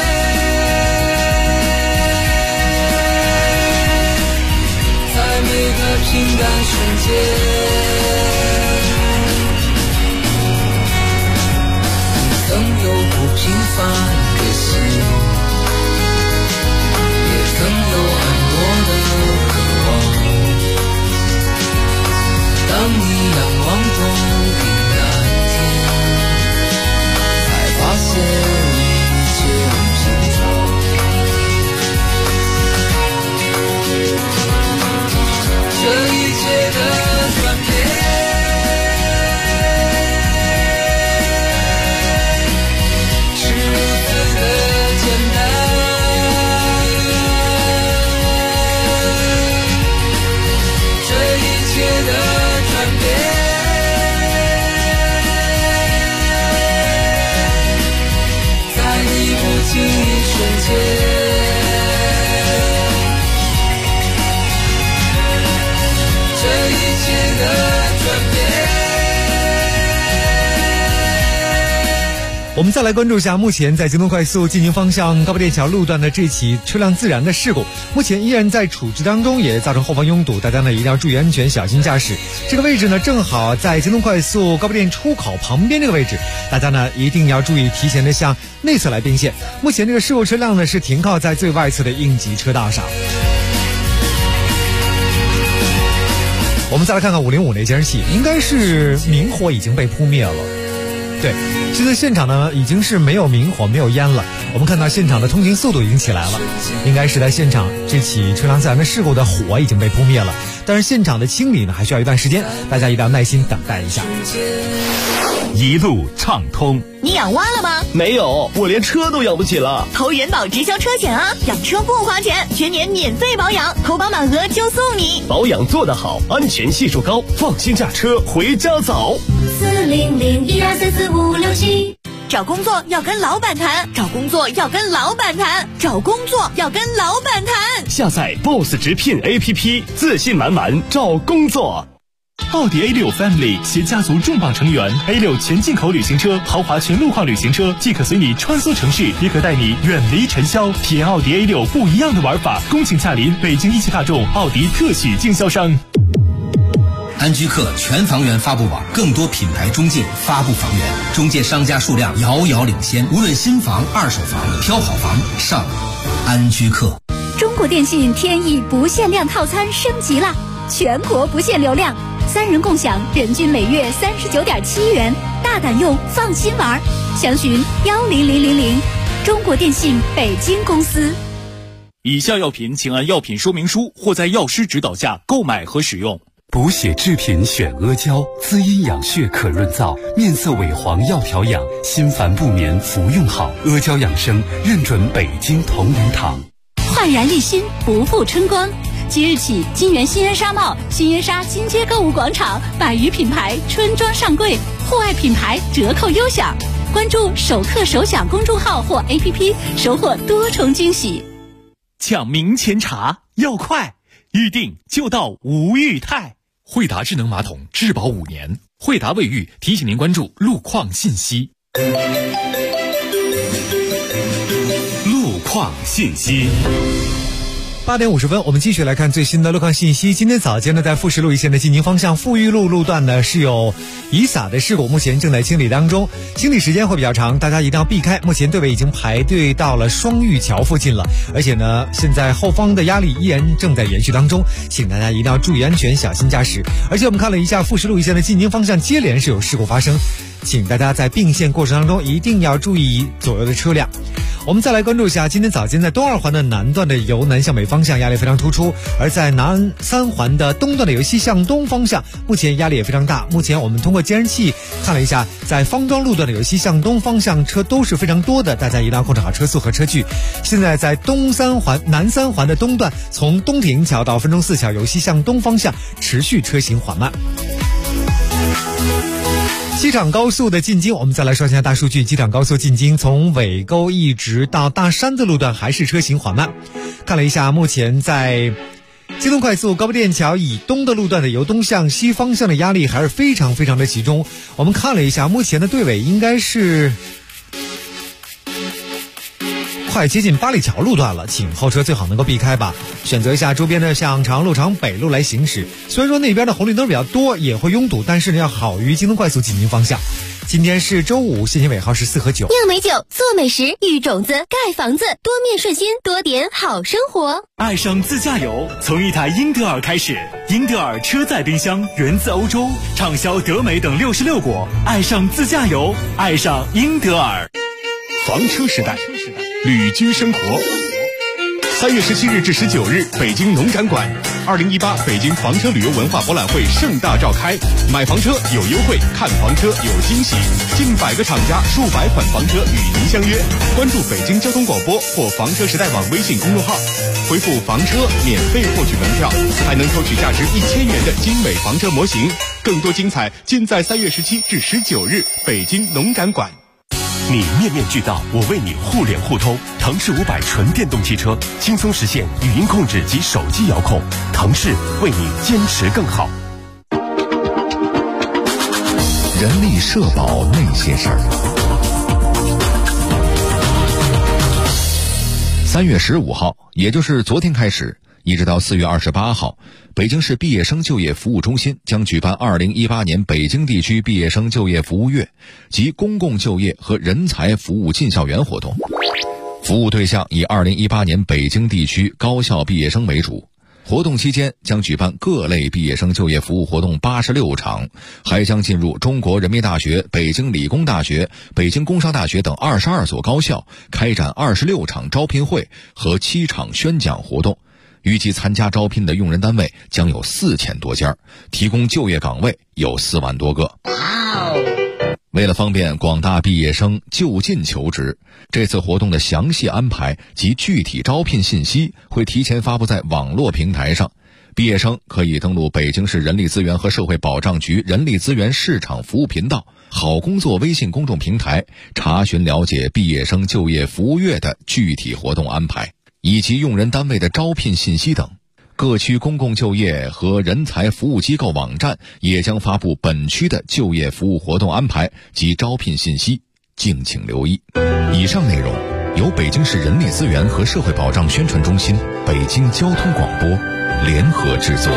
在每个平淡瞬间，曾有不平凡的心，也曾有暗落的渴望。当你仰望头顶那一天，发现一切很平常，这一切的转变是如此的简单，这一切的转变不经意瞬间，这一切的转变。 我们再来关注一下目前在京东快速进行方向高碑店桥路段的这起车辆自燃的事故，目前依然在处置当中，也造成后方拥堵，大家呢一定要注意安全，小心驾驶。这个位置呢正好在京东快速高碑店出口旁边这个位置，大家呢一定要注意提前的向内侧来并线。目前这个事故车辆呢是停靠在最外侧的应急车道上。我们再来看看505那监视器，应该是明火已经被扑灭了。对，现在现场呢已经是没有明火没有烟了，我们看到现场的通行速度已经起来了，应该是在现场这起车辆自燃的事故的火已经被扑灭了，但是现场的清理呢还需要一段时间，大家一定要耐心等待一下。 一路畅通。 你养蛙了吗？ 没有，我连车都养不起了。 投人保直销车险啊，养车不花钱，全年免费保养，投保满额就送你。 保养做得好，安全系数高，放心驾车回家早。 40012344567。找工作要跟老板谈，找工作要跟老板谈，找工作要跟老板谈。 下载 BOSS 直聘 APP， 自信满满找工作。 奥迪 A6 Family 携家族重磅成员 A6 全进口旅行车、豪华全路况旅行车，既可随你穿梭城市，也可带你远离尘嚣，体验奥迪 A6 不一样的玩法。恭请驾临北京一汽大众奥迪特许经销商。 安居客全房源发布网，更多品牌中介发布房源，中介商家数量遥遥领先。无论新房、二手房，挑好房上安居客。 中国电信天翼不限量套餐升级了，全国不限流量，3人共享，人均每月39.7元，大胆用，放心玩。详询10000，中国电信北京公司。 以下药品请按药品说明书或在药师指导下购买和使用。 补血制品选阿胶，滋阴养血可润燥，面色萎黄要调养，心烦不眠服用好。阿胶养生认准北京同仁堂。 焕然一新，不负春光。即日起，金源新源纱帽、新源纱金街购物广场100余品牌春装上柜，户外品牌折扣优享。关注首客首享公众号或 APP， 收获多重惊喜。 抢明前茶要快，预定就到吴裕泰。 惠达智能马桶质保5年，惠达卫浴提醒您关注路况信息。 路况信息。 8点50分，我们继续来看最新的路况信息。今天早间呢，在富石路一线的进京方向富裕路路段呢是有遗撒的事故，目前正在清理当中，清理时间会比较长，大家一定要避开。目前队尾已经排队到了双玉桥附近了，而且呢，现在后方的压力依然正在延续当中，请大家一定要注意安全，小心驾驶。而且我们看了一下富石路一线的进京方向，接连是有事故发生，请大家在并线过程当中一定要注意左右的车辆。我们再来关注一下今天早间在东二环的南段的由南向北方向压力非常突出，而在南3环的东段的由西向东方向目前压力也非常大。目前我们通过监视器看了一下，在方庄路段的由西向东方向车都是非常多的，大家一定要控制好车速和车距。现在在南3环的东段，从东亭桥到分钟寺桥由西向东方向持续车行缓慢。机场高速的进京，我们再来刷一下大数据。机场高速进京从尾沟一直到大山子路段还是车行缓慢。看了一下，目前在京东快速高碑店桥以东的路段的由东向西方向的压力还是非常非常的集中。我们看了一下，目前的队尾应该是快接近八里桥路段了，请后车最好能够避开吧，选择一下周边的像长安路、长安北路来行驶。虽然说那边的红绿灯比较多，也会拥堵，但是呢要好于京东快速进京方向。今天是周五，限行尾号是4和9。 酿美酒，做美食，育种子，盖房子，多面顺心，多点好生活。 爱上自驾游，从一台英德尔开始。英德尔车载冰箱源自欧洲，畅销德美等66国。爱上自驾游，爱上英德尔。 房车时代，旅居生活。3月17日至19日，北京农展馆2018北京房车旅游文化博览会盛大召开，买房车有优惠，看房车有惊喜，近100个厂家，数百款房车与您相约。关注北京交通广播或房车时代网微信公众号，回复房车免费获取门票，还能抽取价值1000元的精美房车模型。更多精彩尽在3月17至19日北京农展馆。 你面面俱到，我为你互联互通。腾势500纯电动汽车，轻松实现语音控制及手机遥控。腾势为你坚持更好。 人力社保那些事儿。3月15号，也就是昨天开始，一直到4月28号，北京市毕业生就业服务中心将举办2018年北京地区毕业生就业服务月及公共就业和人才服务进校园活动。服务对象以2018年北京地区高校毕业生为主。活动期间将举办各类毕业生就业服务活动86场，还将进入中国人民大学、北京理工大学、北京工商大学等22所高校，开展26场招聘会和7场宣讲活动。预计参加招聘的用人单位将有4000多家，提供就业岗位有4万多个。为了方便广大毕业生就近求职，这次活动的详细安排及具体招聘信息会提前发布在网络平台上。毕业生可以登录北京市人力资源和社会保障局人力资源市场服务频道、好工作微信公众平台，查询了解毕业生就业服务月的具体活动安排以及用人单位的招聘信息等。各区公共就业和人才服务机构网站也将发布本区的就业服务活动安排及招聘信息，敬请留意。以上内容由北京市人力资源和社会保障宣传中心、北京交通广播联合制作。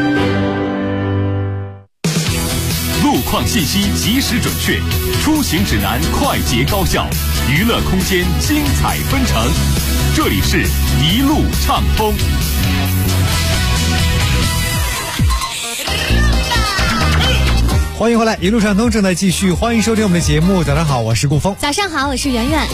路况信息及时准确，出行指南快捷高效，娱乐空间精彩纷呈。这里是一路畅通。 欢迎回来，一路畅通正在继续，欢迎收听我们的节目。早上好，我是顾峰。 早上好，我是圆圆。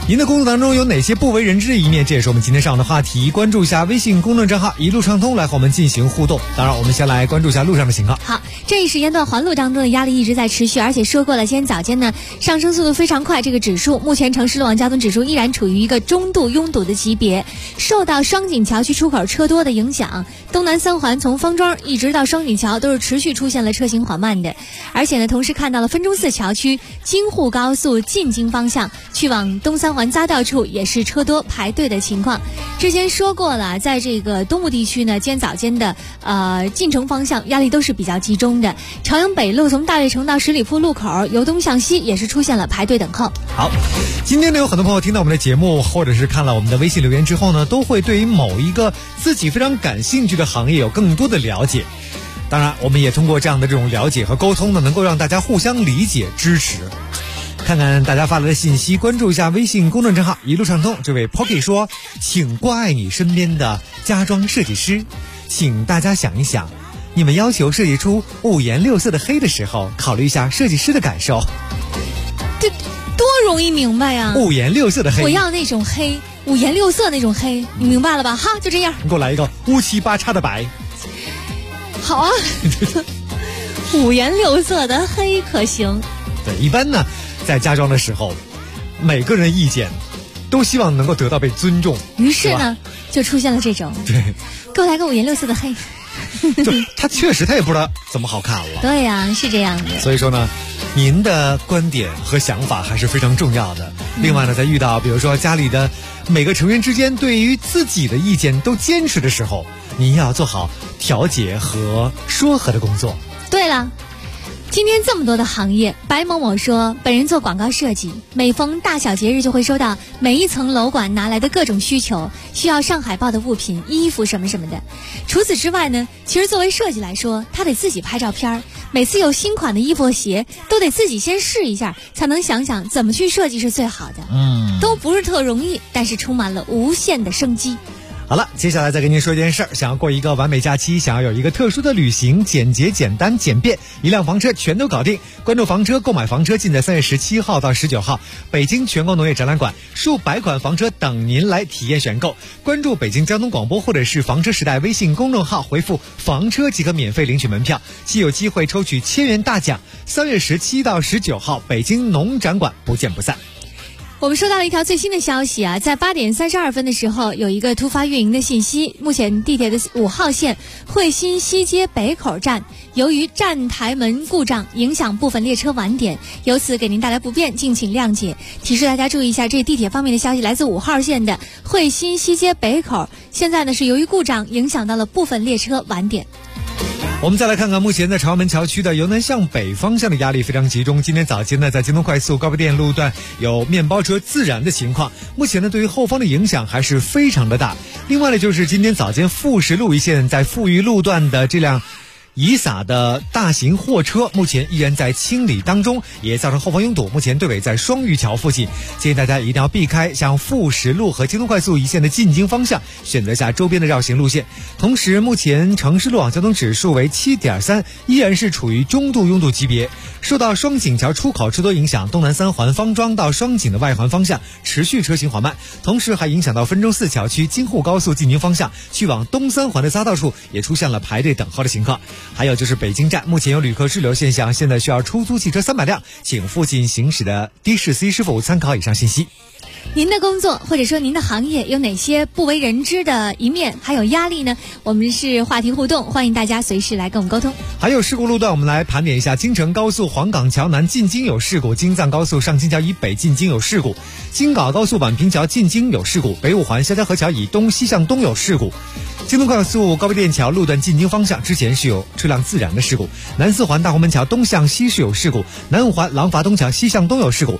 您的工作当中有哪些不为人知的一面？这也是我们今天上的话题。关注一下微信公众账号一路畅通来和我们进行互动。当然我们先来关注一下路上的情况。 好，这一时间段环路当中的压力一直在持续，而且说过了，今天早间呢上升速度非常快，这个指数目前城市路网交通指数依然处于一个中度拥堵的级别。受到双井桥区出口车多的影响，东南三环从方庄一直到双井桥都是持续出现了车行缓慢的，而且呢同时看到了分钟寺桥区京沪高速进京方向去往东三环匝道处也是车多排队的情况。之前说过了，在这个东部地区呢，今天早间的进城方向压力都是比较集中的。朝阳北路从大悦城到十里铺路口由东向西也是出现了排队等候。 好，今天呢有很多朋友听到我们的节目或者是看了我们的微信留言之后呢，都会对于某一个自己非常感兴趣的行业有更多的了解。当然我们也通过这样的这种了解和沟通呢，能够让大家互相理解支持。看看大家发来的信息，关注一下微信公众账号一路畅通。这位 Pocky 说，请关爱你身边的家装设计师，请大家想一想，你们要求设计出五颜六色的黑的时候，考虑一下设计师的感受。 这多容易明白呀！ 五颜六色的黑， 我要那种黑，五颜六色那种黑，你明白了吧？哈，就这样。 你给我来一个乌七八叉的白。 好啊，五颜六色的黑可行。 对，一般呢在家装的时候，每个人意见都希望能够得到被尊重， 于是呢就出现了这种， 对， 给我来个五颜六色的黑。 就他确实他也不知道怎么好看了。 对呀，是这样的。 所以说呢，您的观点和想法还是非常重要的。另外呢，在遇到比如说家里的每个成员之间对于自己的意见都坚持的时候，您要做好调解和说和的工作。 对了，今天这么多的行业，白某某说，本人做广告设计，每逢大小节日就会收到每一层楼管拿来的各种需求，需要上海报的物品、衣服什么什么的。除此之外呢，其实作为设计来说，他得自己拍照片，每次有新款的衣服和鞋都得自己先试一下，才能想想怎么去设计是最好的。都不是特容易，但是充满了无限的生机。 好了，接下来再跟您说一件事儿。想要过一个完美假期，想要有一个特殊的旅行，简洁、简单、简便，一辆房车全都搞定。关注房车，购买房车尽在3月17号到19号，北京全国农业展览馆，数百款房车等您来体验选购。关注北京交通广播或者是房车时代微信公众号，回复房车即可免费领取门票，既有机会抽取1000元大奖。3月17到19号，北京农展馆不见不散。 我们收到了一条最新的消息啊，在8点32分的时候，有一个突发运营的信息。目前地铁的5号线惠新西街北口站，由于站台门故障，影响部分列车晚点，由此给您带来不便，敬请谅解。提示大家注意一下，这地铁方面的消息来自5号线的惠新西街北口，现在呢是由于故障影响到了部分列车晚点。 我们再来看看目前在朝阳门桥区的由南向北方向的压力非常集中。今天早间呢，在京东快速高碑店路段有面包车自燃的情况，目前呢对于后方的影响还是非常的大。另外呢，就是今天早间富士路一线在富裕路段的这辆遗撒的大型货车目前依然在清理当中，也造成后方拥堵。目前队尾在双峪桥附近，建议大家一定要避开像富士路和京东快速一线的进京方向，选择下周边的绕行路线。同时，目前城市路网交通指数为7.3，依然是处于中度拥堵级别。受到双井桥出口车多影响，东南三环方庄到双井的外环方向持续车行缓慢，同时还影响到分钟寺桥区京沪高速进京方向去往东三环的匝道处也出现了排队等候的情况。还有就是北京站目前有旅客滞留现象，现在需要出租汽车300辆，请附近行驶的的士司机师傅参考以上信息。 您的工作或者说您的行业有哪些不为人知的一面还有压力呢？我们是话题互动，欢迎大家随时来跟我们沟通。 还有事故路段，我们来盘点一下：京承高速黄岗桥南进京有事故，京藏高速上京桥以北进京有事故，京港高速宛平桥进京有事故，北五环萧家河桥以东西向东有事故，京东快速高碑店桥路段进京方向之前是有车辆自燃的事故，南四环大红门桥东向西是有事故，南五环廊坊东桥西向东有事故。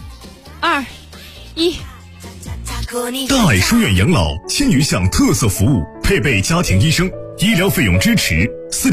3、2、1。 大爱书院养老千余项特色服务，配备家庭医生，医疗费用支持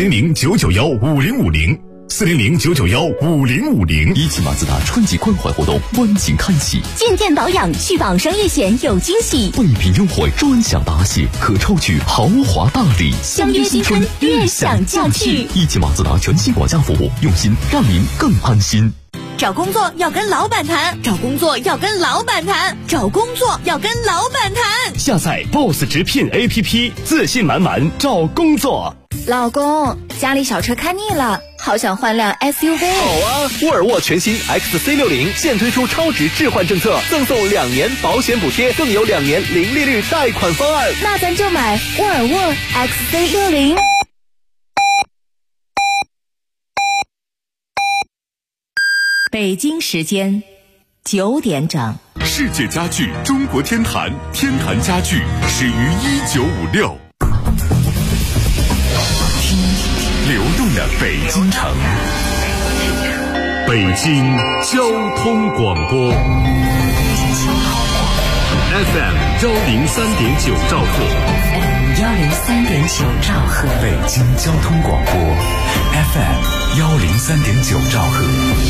，400-991-5050，400-991-5050。 一汽马自达春季关怀活动温情开启， 健健保养续保商业险有惊喜， 备品优惠专享答谢，可抽取豪华大礼。 相约新春，悦享驾趣。 一汽马自达全新管家服务，用心让您更安心。 找工作要跟老板谈，找工作要跟老板谈，找工作要跟老板谈。 下载 BOSS 直聘 APP， 自信满满找工作。 老公，家里小车看腻了，好想换辆 SUV。 好啊，沃尔沃全新 XC60现推出超值置换政策，赠送2年保险补贴，更有2年零利率贷款方案。 那咱就买沃尔沃 XC60。 北京时间9点整。 世界家具中国天坛，天坛家具始于1956。流动的北京城，北京交通广播 FM 103.9兆赫 103.9兆赫， 北京交通广播 FM 103.9兆赫。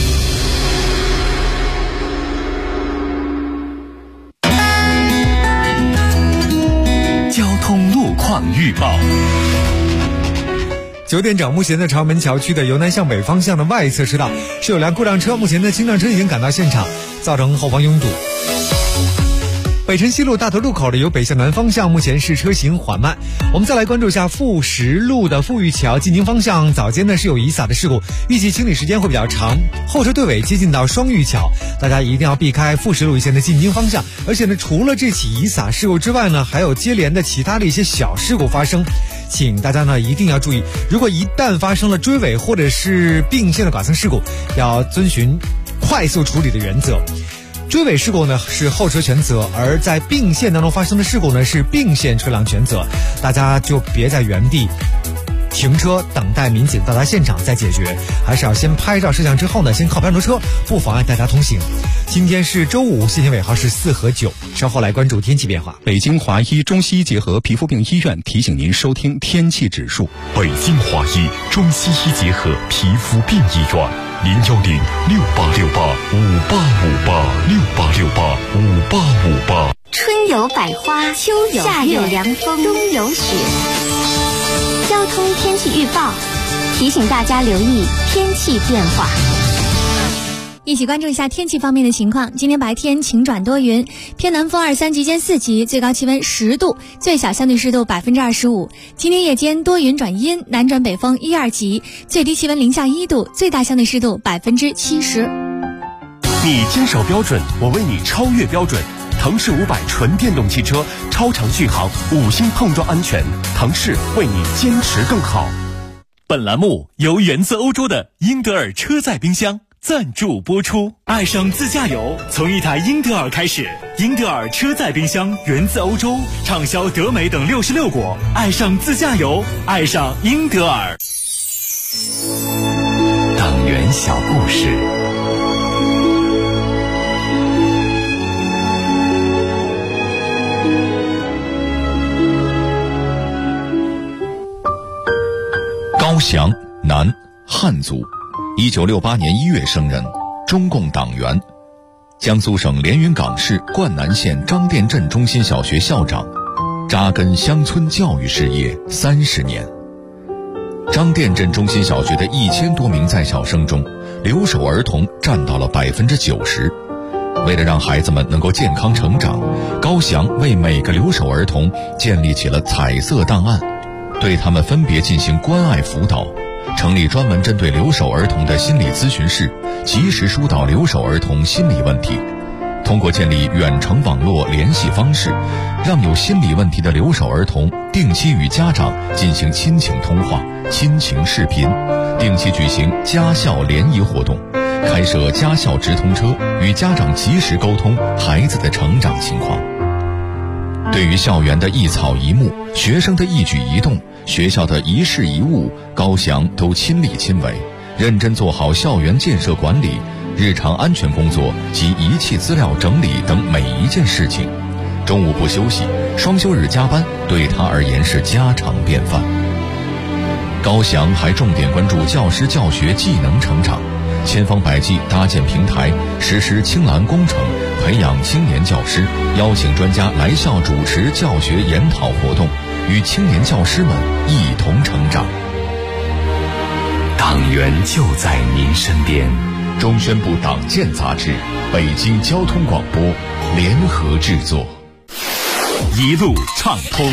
交通路况预报。 9点整，目前在朝阳门桥区的由南向北方向的外侧车道是有辆故障车，目前的轻辆车已经赶到现场，造成后方拥堵。北辰西路大头路口的由北向南方向，目前是车行缓慢。我们再来关注一下富石路的富裕桥进京方向，早间呢是有遗撒的事故，预计清理时间会比较长，后车队尾接近到双玉桥，大家一定要避开富石路线的进京方向。而且呢，除了这起遗撒事故之外呢，还有接连的其他的一些小事故发生，请大家呢一定要注意，如果一旦发生了追尾或者是并线的剐蹭事故，要遵循快速处理的原则。追尾事故呢是后车全责，而在并线当中发生的事故呢是并线车辆全责，大家就别在原地停车等待民警到达现场再解决，还是要先拍照摄像之后呢先靠边挪车，不妨碍大家通行。今天是周五，信息尾号是4和9，稍后来关注天气变化。 北京华医中西医结合皮肤病医院提醒您收听天气指数。 北京华医中西医结合皮肤病医院，0106868586868685858。 春有百花，秋有夏有凉风，冬有雪。交通天气预报提醒大家留意天气变化。 一起关注一下天气方面的情况。今天白天晴转多云，偏南风2、3级间4级，最高气温10度，最小相对湿度25%。今天夜间多云转阴，南转北风1、2级，最低气温0下1度，最大相对湿度70%。 你坚守标准，我为你超越标准。腾势500纯电动汽车，超长续航，5星碰撞安全，腾势为你坚持更好。 本栏目由源自欧洲的英德尔车载冰箱赞助播出。爱上自驾游，从一台英德尔开始。英德尔车载冰箱源自欧洲，畅销德美等66国。爱上自驾游，爱上英德尔。 党员小故事。高翔，男，汉族，1968年1月生人，中共党员，江苏省连云港市灌南县张店镇中心小学校长，扎根乡村教育事业30年。张店镇中心小学的1000多名在校生中，留守儿童占到了90%。为了让孩子们能够健康成长，高翔为每个留守儿童建立起了彩色档案，对他们分别进行关爱辅导，成立专门针对留守儿童的心理咨询室，及时疏导留守儿童心理问题。通过建立远程网络联系方式，让有心理问题的留守儿童定期与家长进行亲情通话、亲情视频，定期举行家校联谊活动，开设家校直通车，与家长及时沟通孩子的成长情况。对于校园的一草一木、学生的一举一动、学校的一事一物，高翔都亲力亲为，认真做好校园建设管理、日常安全工作及仪器资料整理等每一件事情。中午不休息，双休日加班，对他而言是家常便饭。高翔还重点关注教师教学技能成长，千方百计搭建平台，实施青蓝工程，培养青年教师，邀请专家来校主持教学研讨活动，与青年教师们一同成长。党员就在您身边， 中宣部党建杂志、北京交通广播联合制作。 一路畅通。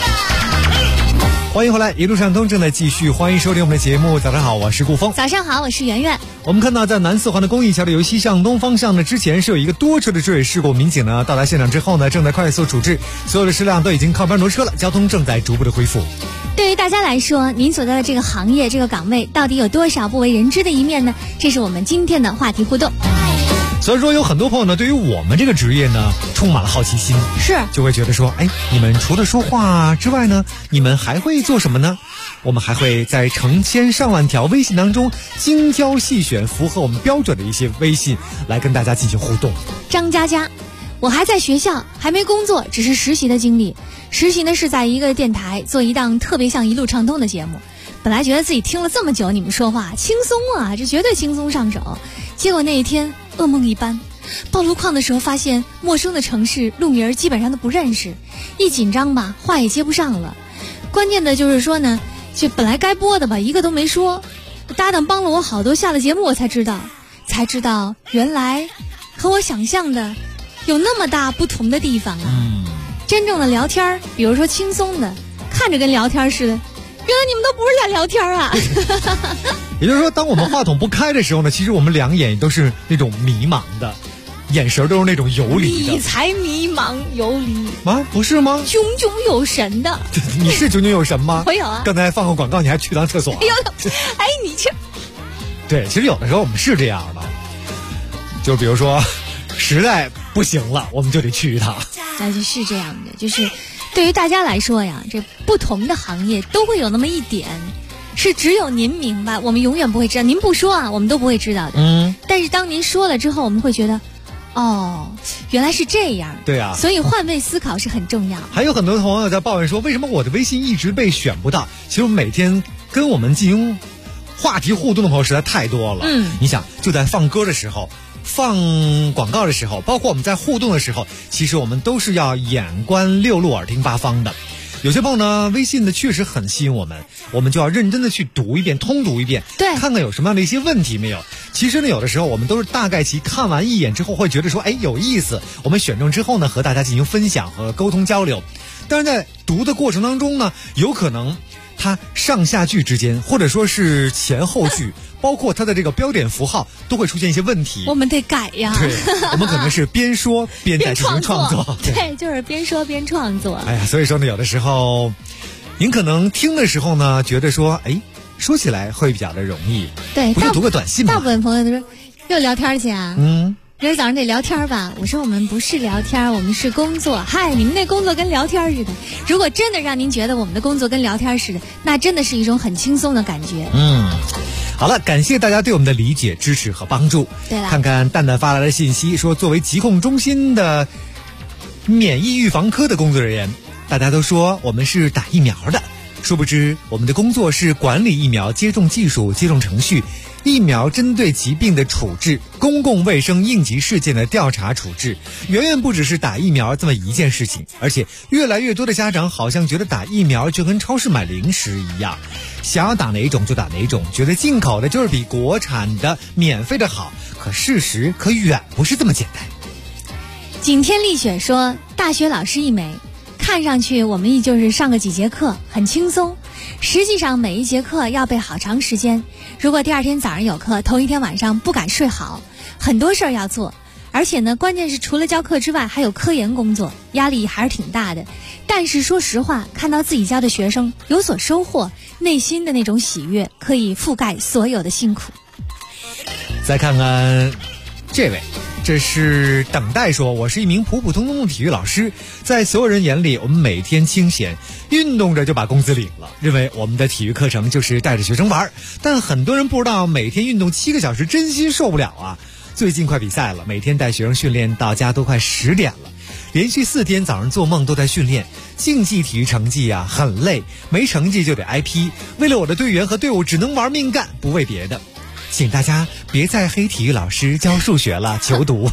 欢迎回来，一路畅通正在继续，欢迎收听我们的节目。早上好，我是顾峰。 早上好，我是圆圆。 我们看到在南四环的公益桥的由西向东方向呢，之前是有一个多车的追尾事故，民警呢到达现场之后呢，正在快速处置，所有的车辆都已经靠边挪车了，交通正在逐步的恢复。 对于大家来说，您所在的这个行业、这个岗位到底有多少不为人知的一面呢？这是我们今天的话题互动。 所以说有很多朋友呢，对于我们这个职业呢，充满了好奇心， 是就会觉得说，你们除了说话之外呢，你们还会做什么呢？我们还会在成千上万条微信当中精挑细选符合我们标准的一些微信来跟大家进行互动。 张佳佳，我还在学校，还没工作，只是实习的经历。实习呢是在一个电台做一档特别像一路畅通的节目。本来觉得自己听了这么久你们说话轻松啊，这绝对轻松上手。结果那一天噩梦一般，报路况的时候发现陌生的城市路名基本上都不认识，一紧张吧话也接不上了。关键的就是说呢，就本来该播的吧一个都没说，搭档帮了我好多，下了节目我才知道原来和我想象的有那么大不同的地方啊。真正的聊天，比如说轻松的看着跟聊天似的，原来你们都不是在聊天啊。 也就是说，当我们话筒不开的时候呢，其实我们两眼都是那种迷茫的，眼神都是那种游离的。 你才迷茫游离啊，不是吗？ 炯炯有神的。 你是炯炯有神吗？ 我有啊。 刚才放个广告，你还去趟厕所？ 你去。 对，其实有的时候我们是这样的，就比如说，实在不行了，我们就得去一趟。 那就是这样的，就是对于大家来说呀，这不同的行业都会有那么一点。是只有您明白，我们永远不会知道。您不说啊，我们都不会知道的。但是当您说了之后，我们会觉得，原来是这样。 对啊， 所以换位思考是很重要。 还有很多朋友在抱怨说，为什么我的微信一直被选不到？其实每天跟我们进行话题互动的朋友实在太多了。你想，就在放歌的时候，放广告的时候，包括我们在互动的时候，其实我们都是要眼观六路，耳听八方的。有些朋友呢，微信呢确实很吸引我们就要认真的去读一遍，通读一遍， 对， 看看有什么样的一些问题没有。其实呢，有的时候我们都是大概其看完一眼之后，会觉得说，有意思。我们选中之后呢，和大家进行分享和沟通交流。但是在读的过程当中呢，有可能它上下句之间，或者说是前后句，包括它的这个标点符号，都会出现一些问题。 我们得改呀。 对，我们可能是边说边在进行创作。 对，就是边说边创作。 所以说呢，有的时候您可能听的时候呢，觉得说，说起来会比较的容易。 对， 不就读个短信吗？ 大部分朋友都说又聊天去啊。今儿早上得聊天吧？我说我们不是聊天，我们是工作。嗨，你们那工作跟聊天似的。如果真的让您觉得我们的工作跟聊天似的，那真的是一种很轻松的感觉。 好了，感谢大家对我们的理解、支持和帮助。 对了， 看看蛋蛋发来的信息说，作为疾控中心的免疫预防科的工作人员，大家都说我们是打疫苗的，殊不知我们的工作是管理疫苗接种技术、接种程序、疫苗针对疾病的处置、公共卫生应急事件的调查处置，远远不只是打疫苗这么一件事情。而且越来越多的家长好像觉得打疫苗就跟超市买零食一样，想要打哪种就打哪种，觉得进口的就是比国产的免费的好。可事实可远不是这么简单。 景天丽雪说，大学老师一枚，看上去我们依旧是上个几节课很轻松，实际上每一节课要备好长时间。如果第二天早上有课，头一天晚上不敢睡好，很多事儿要做。而且呢，关键是除了教课之外还有科研工作，压力还是挺大的。但是说实话，看到自己教的学生有所收获，内心的那种喜悦可以覆盖所有的辛苦。 再看看这位，这是等待说，我是一名普普通通的体育老师，在所有人眼里，我们每天清闲运动着就把工资领了，认为我们的体育课程就是带着学生玩。但很多人不知道，每天运动7个小时真心受不了啊。最近快比赛了，每天带学生训练到家都快10点了，连续4天早上做梦都在训练。竞技体育成绩啊很累，没成绩就得挨批，为了我的队员和队伍只能玩命干，不为别的。请大家别再黑体育老师教数学了，求读。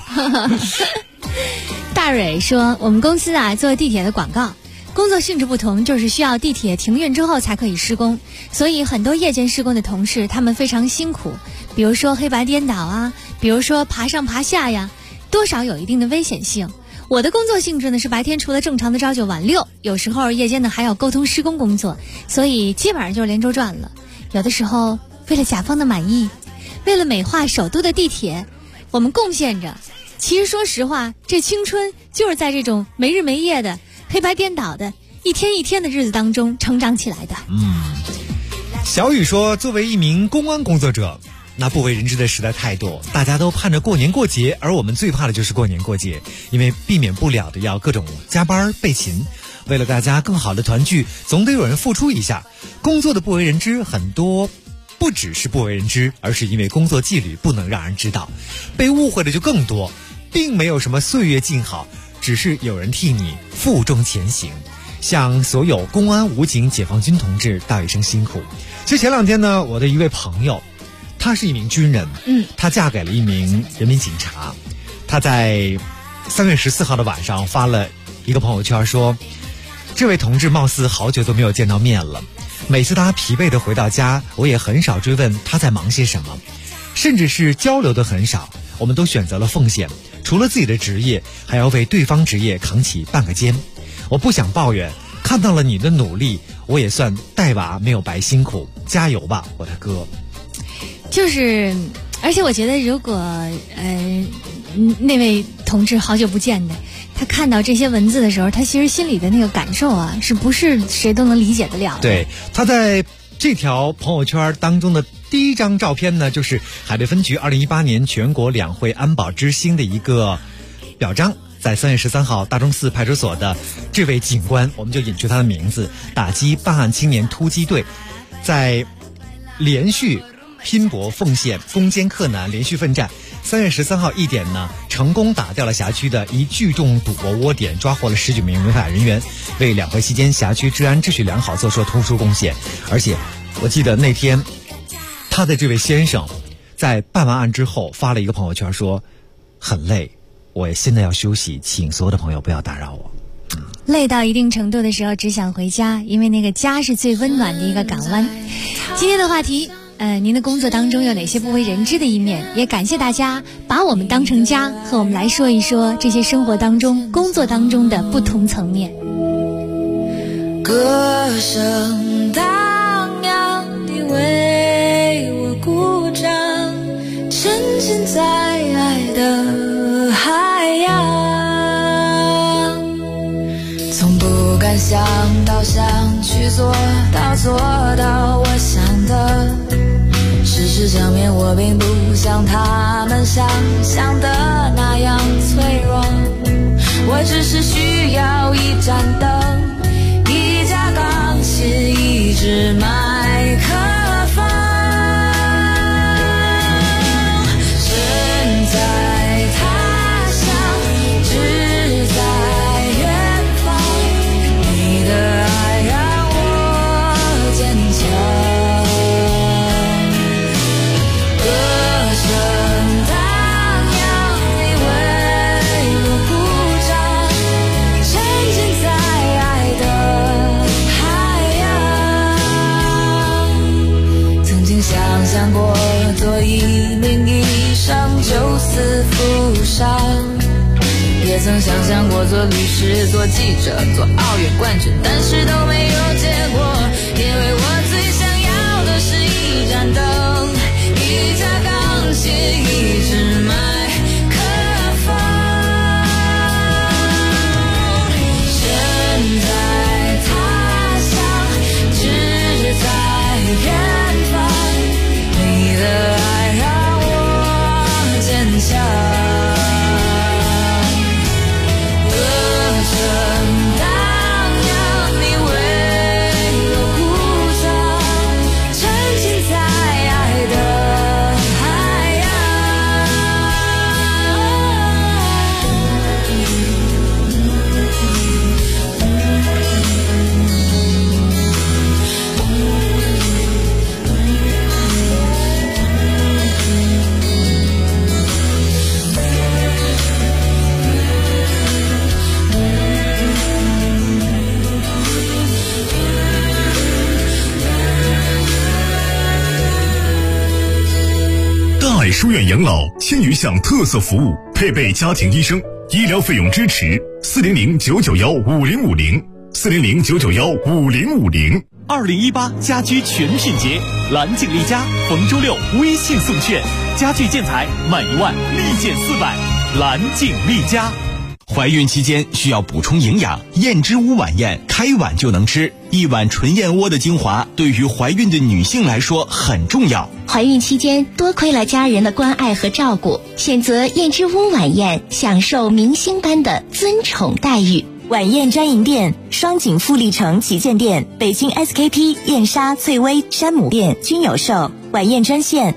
大蕊说，我们公司啊做地铁的广告，工作性质不同，就是需要地铁停运之后才可以施工，所以很多夜间施工的同事他们非常辛苦， 比如说黑白颠倒啊，比如说爬上爬下呀，多少有一定的危险性。我的工作性质呢是白天除了正常的朝9晚6，有时候夜间呢还要沟通施工工作，所以基本上就是连轴转了。有的时候为了甲方的满意，为了美化首都的地铁，我们贡献着。其实说实话，这青春就是在这种没日没夜的黑白颠倒的一天一天的日子当中成长起来的。 小雨说，作为一名公安工作者，那不为人知的实在太多，大家都盼着过年过节，而我们最怕的就是过年过节，因为避免不了的要各种加班备勤，为了大家更好的团聚，总得有人付出一下。工作的不为人知，很多不只是不为人知，而是因为工作纪律不能让人知道，被误会的就更多。并没有什么岁月静好，只是有人替你负重前行。向所有公安、武警、解放军同志道一声辛苦。其实前2天呢，我的一位朋友，她是一名军人，她嫁给了一名人民警察。她在3月14号的晚上发了一个朋友圈说，这位同志貌似好久都没有见到面了，每次他疲惫的回到家，我也很少追问他在忙些什么，甚至是交流的很少。我们都选择了奉献，除了自己的职业，还要为对方职业扛起半个肩。我不想抱怨，看到了你的努力，我也算带娃没有白辛苦，加油吧，我的哥。 就是，而且我觉得，如果那位同志好久不见的，他看到这些文字的时候，他其实心里的那个感受啊，是不是谁都能理解得了的？ 对，他在这条朋友圈当中的第一张照片呢，就是海淀分局2018年全国两会安保之星的一个表彰。在3月13号，大钟寺派出所的这位警官，我们就引出他的名字，打击办案青年突击队，在连续拼搏奉献、攻坚克难、连续奋战。3月13号1点呢，成功打掉了辖区的一聚众赌博窝点，抓获了19名违法人员，为两会期间辖区治安秩序良好做出了突出贡献。而且我记得那天他的这位先生在办完案之后发了一个朋友圈说，很累，我现在要休息，请所有的朋友不要打扰我。 累到一定程度的时候只想回家，因为那个家是最温暖的一个港湾。今天的话题，您的工作当中有哪些不为人知的一面？也感谢大家把我们当成家，和我们来说一说这些生活当中、工作当中的不同层面。 歌声荡漾，你为我鼓掌，沉浸在爱的海洋，从不敢想到想去做到做到我想的，事实证明我并不像他们想象的那样脆弱，我只是需要一盏灯，一架钢琴，一支麦克风，身在他乡，志在远方，你的爱让我坚强，歌声荡漾，你为我鼓掌，沉浸在爱的海洋，曾经想象过做一名医生救死扶伤，也曾想象过做律师、做记者、做奥运冠军，但是都没有结果，因为我最想要的是一盏灯，一架钢琴，一支麦克风，身在他乡，志在远方，你的爱让我坚强。歌声荡漾，你爱书院养老千余项特色服务，配备家庭医生，医疗费用支持，400-991-5050，400-991-5050。 2018家居全品节，蓝景丽家逢周六微信送券，家具建材满1万立减400，蓝景丽家。 怀孕期间需要补充营养，燕之屋晚宴开碗就能吃。一碗纯燕窝的精华，对于怀孕的女性来说很重要。 怀孕期间多亏了家人的关爱和照顾，选择燕之屋晚宴，享受明星般的尊宠待遇。 晚宴专营店：双井富力城旗舰店、北京 SKP、燕莎、翠微、山姆店均有售。晚宴专线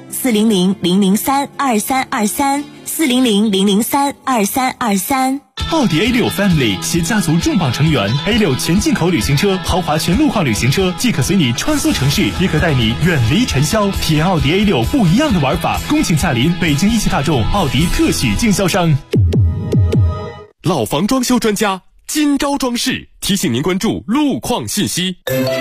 ：400-003-2323，400-003-2323。 奥迪 A6 Family 携家族重磅成员 A6 全进口旅行车、豪华全路况旅行车，既可随你穿梭城市，也可带你远离尘嚣，体验奥迪 A6 不一样的玩法。恭请驾临北京一汽大众奥迪特许经销商。 老房装修专家金招装饰提醒您关注路况信息。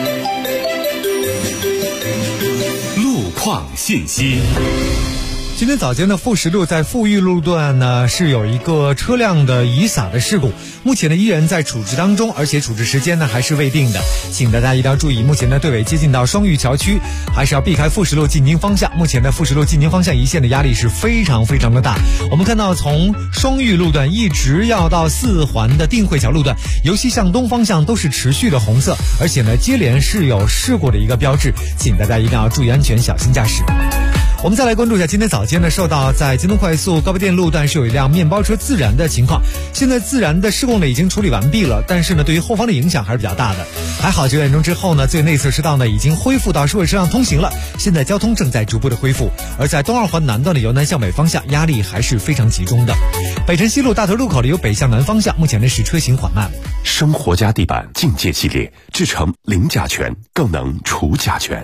路况信息。 今天早间的富石路在富裕路段呢是有一个车辆的遗撒的事故，目前呢依然在处置当中，而且处置时间呢还是未定的，请大家一定要注意。目前的队尾接近到双峪桥区，还是要避开富石路进京方向。目前的富石路进京方向一线的压力是非常非常的大。我们看到从双峪路段一直要到4环的定慧桥路段，由西向东方向都是持续的红色，而且呢接连是有事故的一个标志，请大家一定要注意安全，小心驾驶。我们再来关注一下今天早间呢，受到在京东快速高碑店路段是有一辆面包车自燃的情况。现在自燃的事故呢已经处理完毕了，但是呢对于后方的影响还是比较大的。还好9点钟之后呢，最内侧车道呢已经恢复到社会车辆通行了，现在交通正在逐步的恢复。而在东2环南段的由南向北方向压力还是非常集中的。北辰西路大头路口的由北向南方向，目前呢是车行缓慢。 生活家地板境界系列，制成零甲醛，更能除甲醛。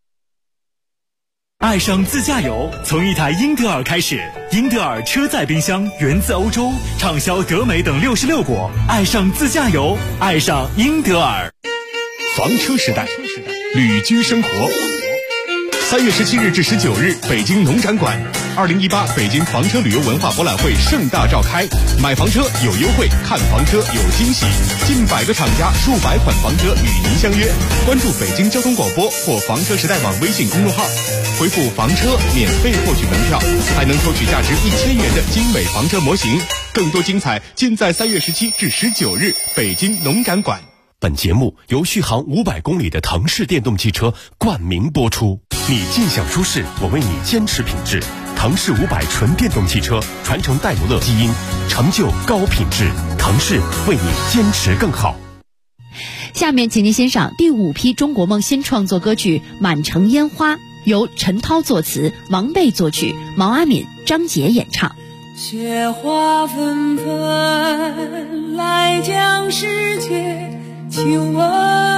爱上自驾游，从一台英德尔开始。英德尔车载冰箱源自欧洲，畅销德美等66国。爱上自驾游，爱上英德尔。 房车时代，旅居生活。3月17日至19日，北京农展馆，2018北京房车旅游文化博览会盛大召开。买房车有优惠，看房车有惊喜，近100个厂家，数百款房车与您相约。关注北京交通广播或房车时代网微信公众号，回复房车免费获取门票，还能抽取价值1000元的精美房车模型。更多精彩尽在3月17至19日北京农展馆。本节目由续航500公里的腾势电动汽车冠名播出。你尽享舒适，我为你坚持品质。腾势500纯电动汽车传承戴姆勒基因，成就高品质。腾势为你坚持更好。 下面请您欣赏第5批中国梦新创作歌曲《满城烟花》，由陈涛作词，王贝作曲，毛阿敏、张杰演唱。 雪花纷纷来将世界亲吻，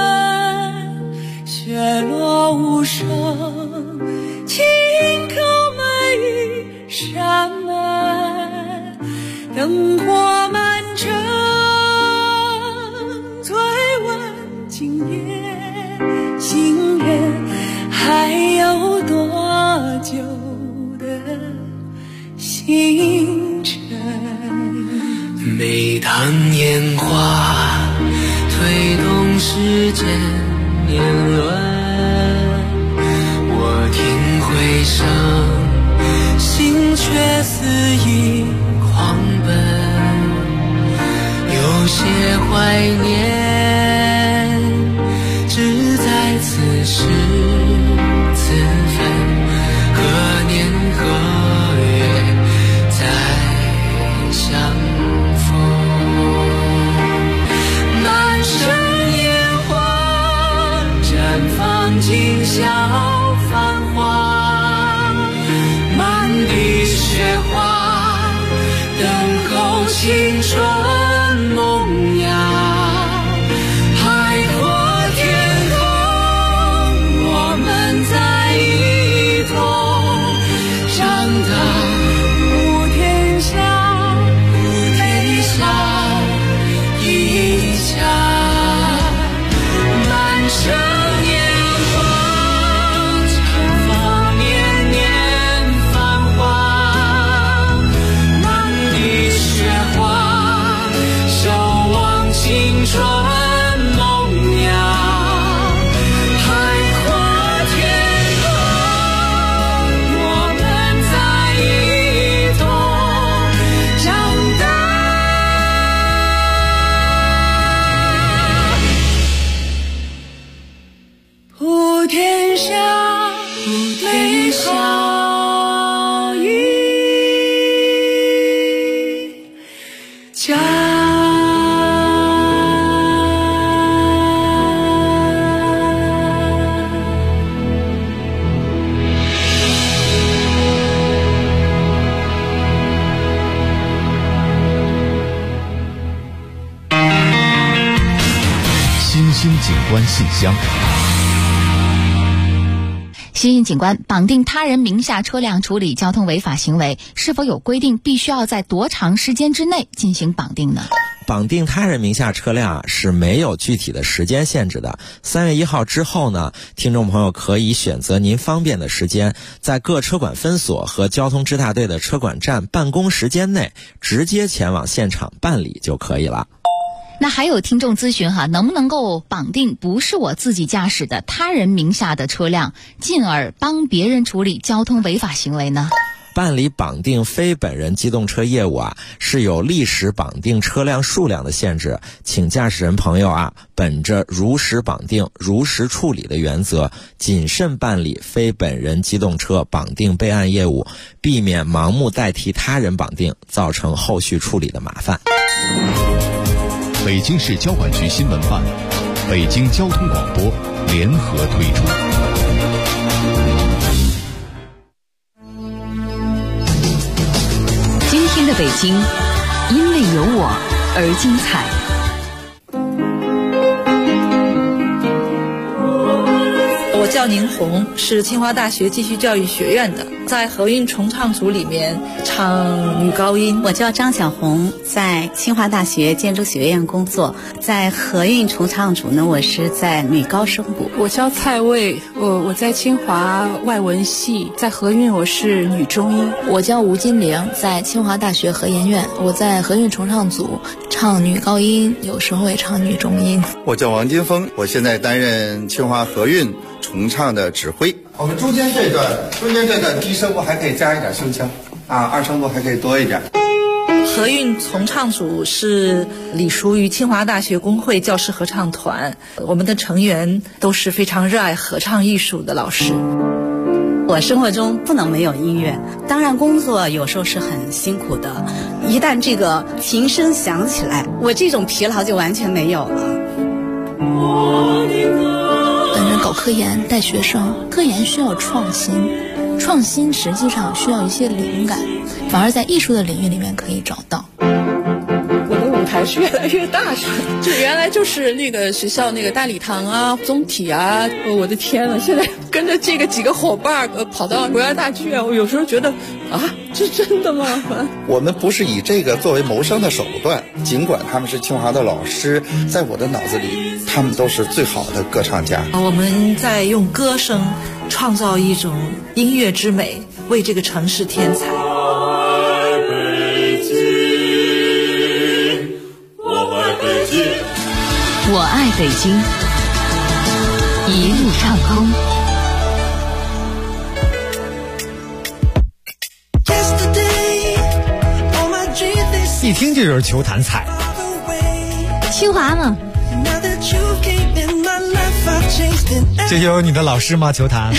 雪落无声，轻叩每一扇门，灯火满城，醉问今夜心愿还有多久的星辰。每当烟花推动时间年轮，我听回声，心却肆意狂奔，有些怀念只在此时此分，何年何月再相逢。满城烟花绽放今宵繁华，满地雪花等候青春萌芽。海阔天空，我们在一同长大，普天下，天下一家。满城烟花小雨家。 新兴景观信箱。 新兴景观绑定他人名下车辆处理交通违法行为，是否有规定必须要在多长时间之内进行绑定呢？ 绑定他人名下车辆是没有具体的时间限制的。3月1号之后呢，听众朋友可以选择您方便的时间，在各车管分所和交通支大队的车管站办公时间内，直接前往现场办理就可以了。 那还有听众咨询能不能够绑定不是我自己驾驶的他人名下的车辆，进而帮别人处理交通违法行为呢？ 办理绑定非本人机动车业务是有历史绑定车辆数量的限制，请驾驶人朋友本着如实绑定如实处理的原则，谨慎办理非本人机动车绑定备案业务，避免盲目代替他人绑定，造成后续处理的麻烦。 北京市交管局新闻办、北京交通广播联合推出。 今天的北京，因为有我而精彩。 我叫宁红，是清华大学继续教育学院的，在合韵重唱组里面唱女高音。 我叫张小红，在清华大学建筑学院工作，在合韵重唱组呢，我是在女高声部。 我叫蔡卫，我在清华外文系，在合韵我是女中音。 我叫吴金玲，在清华大学合研院，我在合韵重唱组唱女高音，有时候也唱女中音。 我叫王金峰，我现在担任清华合韵重唱的指挥。我们中间这段低声部还可以加一点声腔二声部还可以多一点。 合韵重唱组是隶属于清华大学工会教师合唱团，我们的成员都是非常热爱合唱艺术的老师。 我生活中不能没有音乐，当然工作有时候是很辛苦的，一旦这个琴声响起来，我这种疲劳就完全没有了。 本人搞科研带学生，科研需要创新，创新实际上需要一些灵感，反而在艺术的领域里面可以找到。 我的舞台是越来越大，就原来就是那个学校那个大礼堂综体我的天呐，现在跟着这个几个伙伴跑到国家大剧院，我有时候觉得这真的吗？ 我们不是以这个作为谋生的手段，尽管他们是清华的老师，在我的脑子里他们都是最好的歌唱家。 我们在用歌声创造一种音乐之美，为这个城市添彩。 我爱北京，一路畅通。 一听这就是球坛彩， 清华嘛。 这就是你的老师吗？球坛。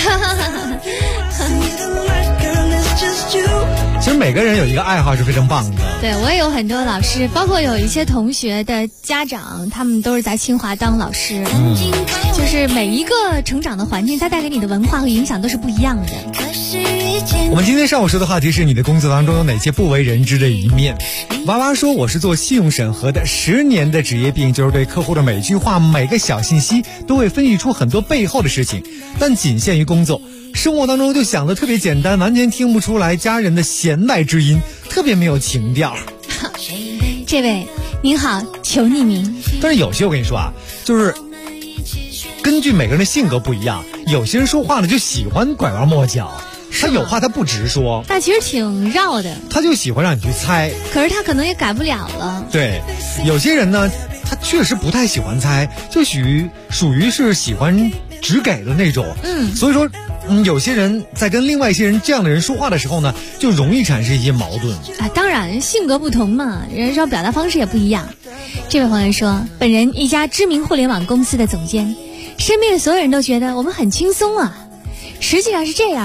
其实每个人有一个爱好是非常棒的。 对，我也有很多老师，包括有一些同学的家长，他们都是在清华当老师。就是每一个成长的环境，它带给你的文化和影响都是不一样的。 我们今天上午说的话题是你的工作当中有哪些不为人知的一面。娃娃说，我是做信用审核的，10年的职业病就是对客户的每句话每个小信息都会分析出很多背后的事情，但仅限于工作，生活当中就想的特别简单，完全听不出来家人的弦外之音，特别没有情调。 这位您好，求匿名。 但是有些我跟你说就是根据每个人的性格不一样，有些人说话呢就喜欢拐弯抹角，他有话他不直说， 但其实挺绕的， 他就喜欢让你去猜， 可是他可能也改不了了。 对，有些人呢他确实不太喜欢猜，就属于是喜欢直给的那种。所以说有些人在跟另外一些人这样的人说话的时候呢，就容易产生一些矛盾。 当然性格不同嘛，人说表达方式也不一样。这位朋友说，本人一家知名互联网公司的总监，身边的所有人都觉得我们很轻松啊。实际上是这样的，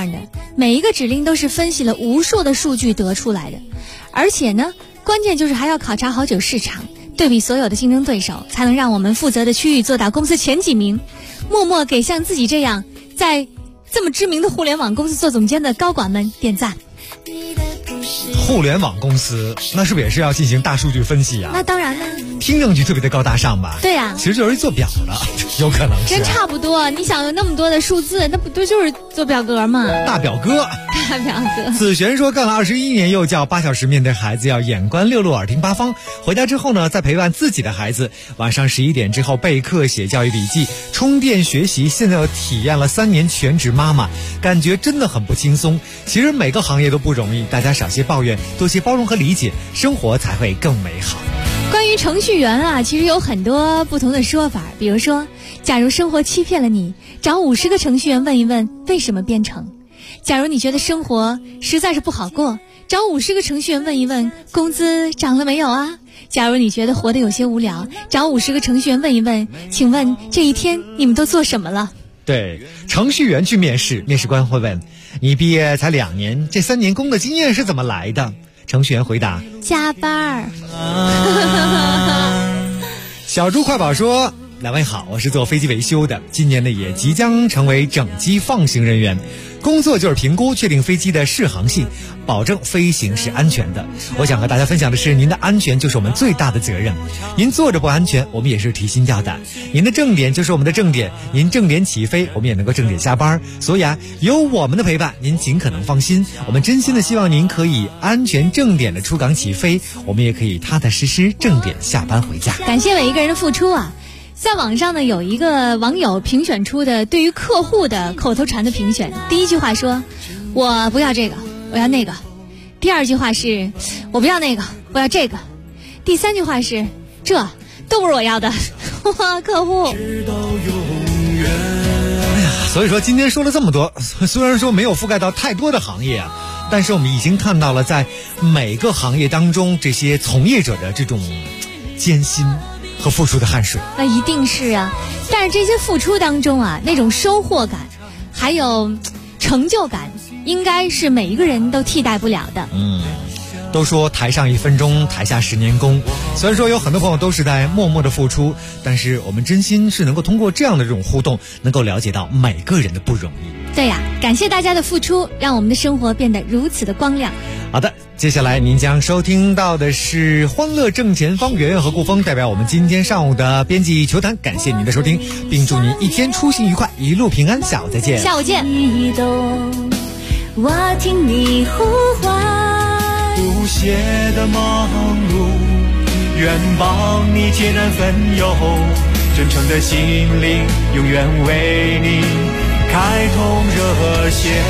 每一个指令都是分析了无数的数据得出来的，而且呢，关键就是还要考察好久市场，对比所有的竞争对手，才能让我们负责的区域做到公司前几名。默默给像自己这样在这么知名的互联网公司做总监的高管们点赞。 互联网公司那是不是也是要进行大数据分析啊？ 那当然了， 听上去特别的高大上吧？ 对呀， 其实就是一做表的，有可能是。 真差不多，你想有那么多的数字，那不就是做表格吗？ 大表哥。 大表哥。 子璇说，干了21年幼教，8小时面对孩子，要眼观六路，耳听八方。回家之后呢，再陪伴自己的孩子，晚上11点之后备课、写教育笔记、充电学习。现在又体验了3年全职妈妈，感觉真的很不轻松。其实每个行业都不容易，大家少些抱怨，多些包容和理解，生活才会更美好。 关于程序员啊，其实有很多不同的说法。比如说，假如生活欺骗了你，找50个程序员问一问为什么编程；假如你觉得生活实在是不好过，找50个程序员问一问工资涨了没有啊；假如你觉得活得有些无聊，找50个程序员问一问，请问这一天你们都做什么了？ 对，程序员去面试，面试官会问你毕业才2年，这3年工作经验是怎么来的？程序员回答： 加班。 小猪快宝说：2位好，我是做飞机维修的，今年呢也即将成为整机放行人员，工作就是评估确定飞机的适航性，保证飞行是安全的。我想和大家分享的是，您的安全就是我们最大的责任，您坐着不安全，我们也是提心吊胆。您的正点就是我们的正点，您正点起飞，我们也能够正点下班。所以啊，有我们的陪伴，您尽可能放心。我们真心的希望您可以安全正点的出港起飞，我们也可以踏踏实实正点下班回家。 感谢每一个人的付出啊！在网上呢，有一个网友评选出的对于客户的口头禅的评选。第一句话说：我不要这个，我要那个。第二句话是：我不要那个，我要这个。第三句话是：这都不是我要的。哇，客户。 哎呀，所以说今天说了这么多，虽然说没有覆盖到太多的行业啊，但是我们已经看到了在每个行业当中这些从业者的这种艰辛和付出的汗水。 那一定是啊，但是这些付出当中啊，那种收获感还有成就感，应该是每一个人都替代不了的。 都说台上1分钟，台下10年功。虽然说有很多朋友都是在默默的付出，但是我们真心是能够通过这样的这种互动，能够了解到每个人的不容易。 对呀，感谢大家的付出，让我们的生活变得如此的光亮。 好的，接下来您将收听到的是欢乐正前方，圆圆和顾峰代表我们今天上午的编辑球谈，感谢您的收听，并祝您一天出行愉快，一路平安。下午再见。 下午见。 我听你呼唤， 不懈的忙碌，愿帮你解难分忧，真诚的心灵永远为你开通热线。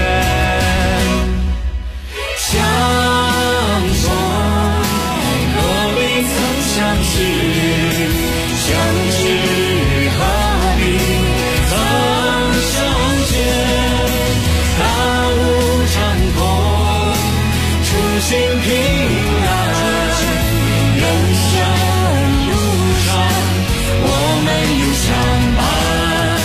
相逢何必曾相识，相知何必曾相见，大雾长空，初心平安，人生路上我们永相伴。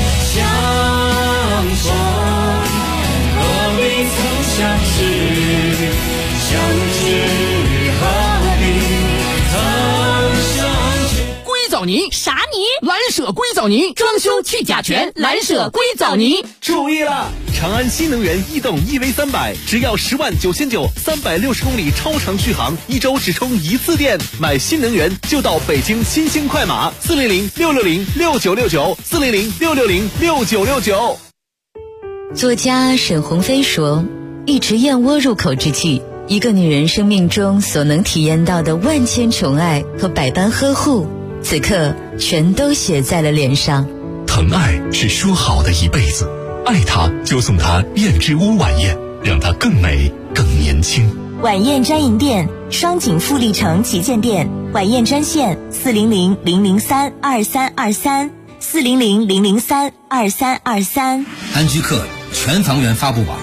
相逢何必曾相识，相知何必曾相见。 硅藻泥啥泥？ 蓝舍硅藻泥，装修去甲醛，蓝舍硅藻泥。 注意了，长安新能源逸动 EV300，只要10.999万，360公里超长续航，1周只充1次电。买新能源就到北京新兴快马，400-660-6969，400-660-6969。 作家沈鸿飞说，一池燕窝入口之际，一个女人生命中所能体验到的万千宠爱和百般呵护，此刻全都写在了脸上。 疼爱是说好的一辈子，爱她就送她燕之屋晚宴，让她更美更年轻。 晚宴专营店，双井富力城旗舰店，晚宴专线400-003-2323，400-003-2323。 安居客全房源发布网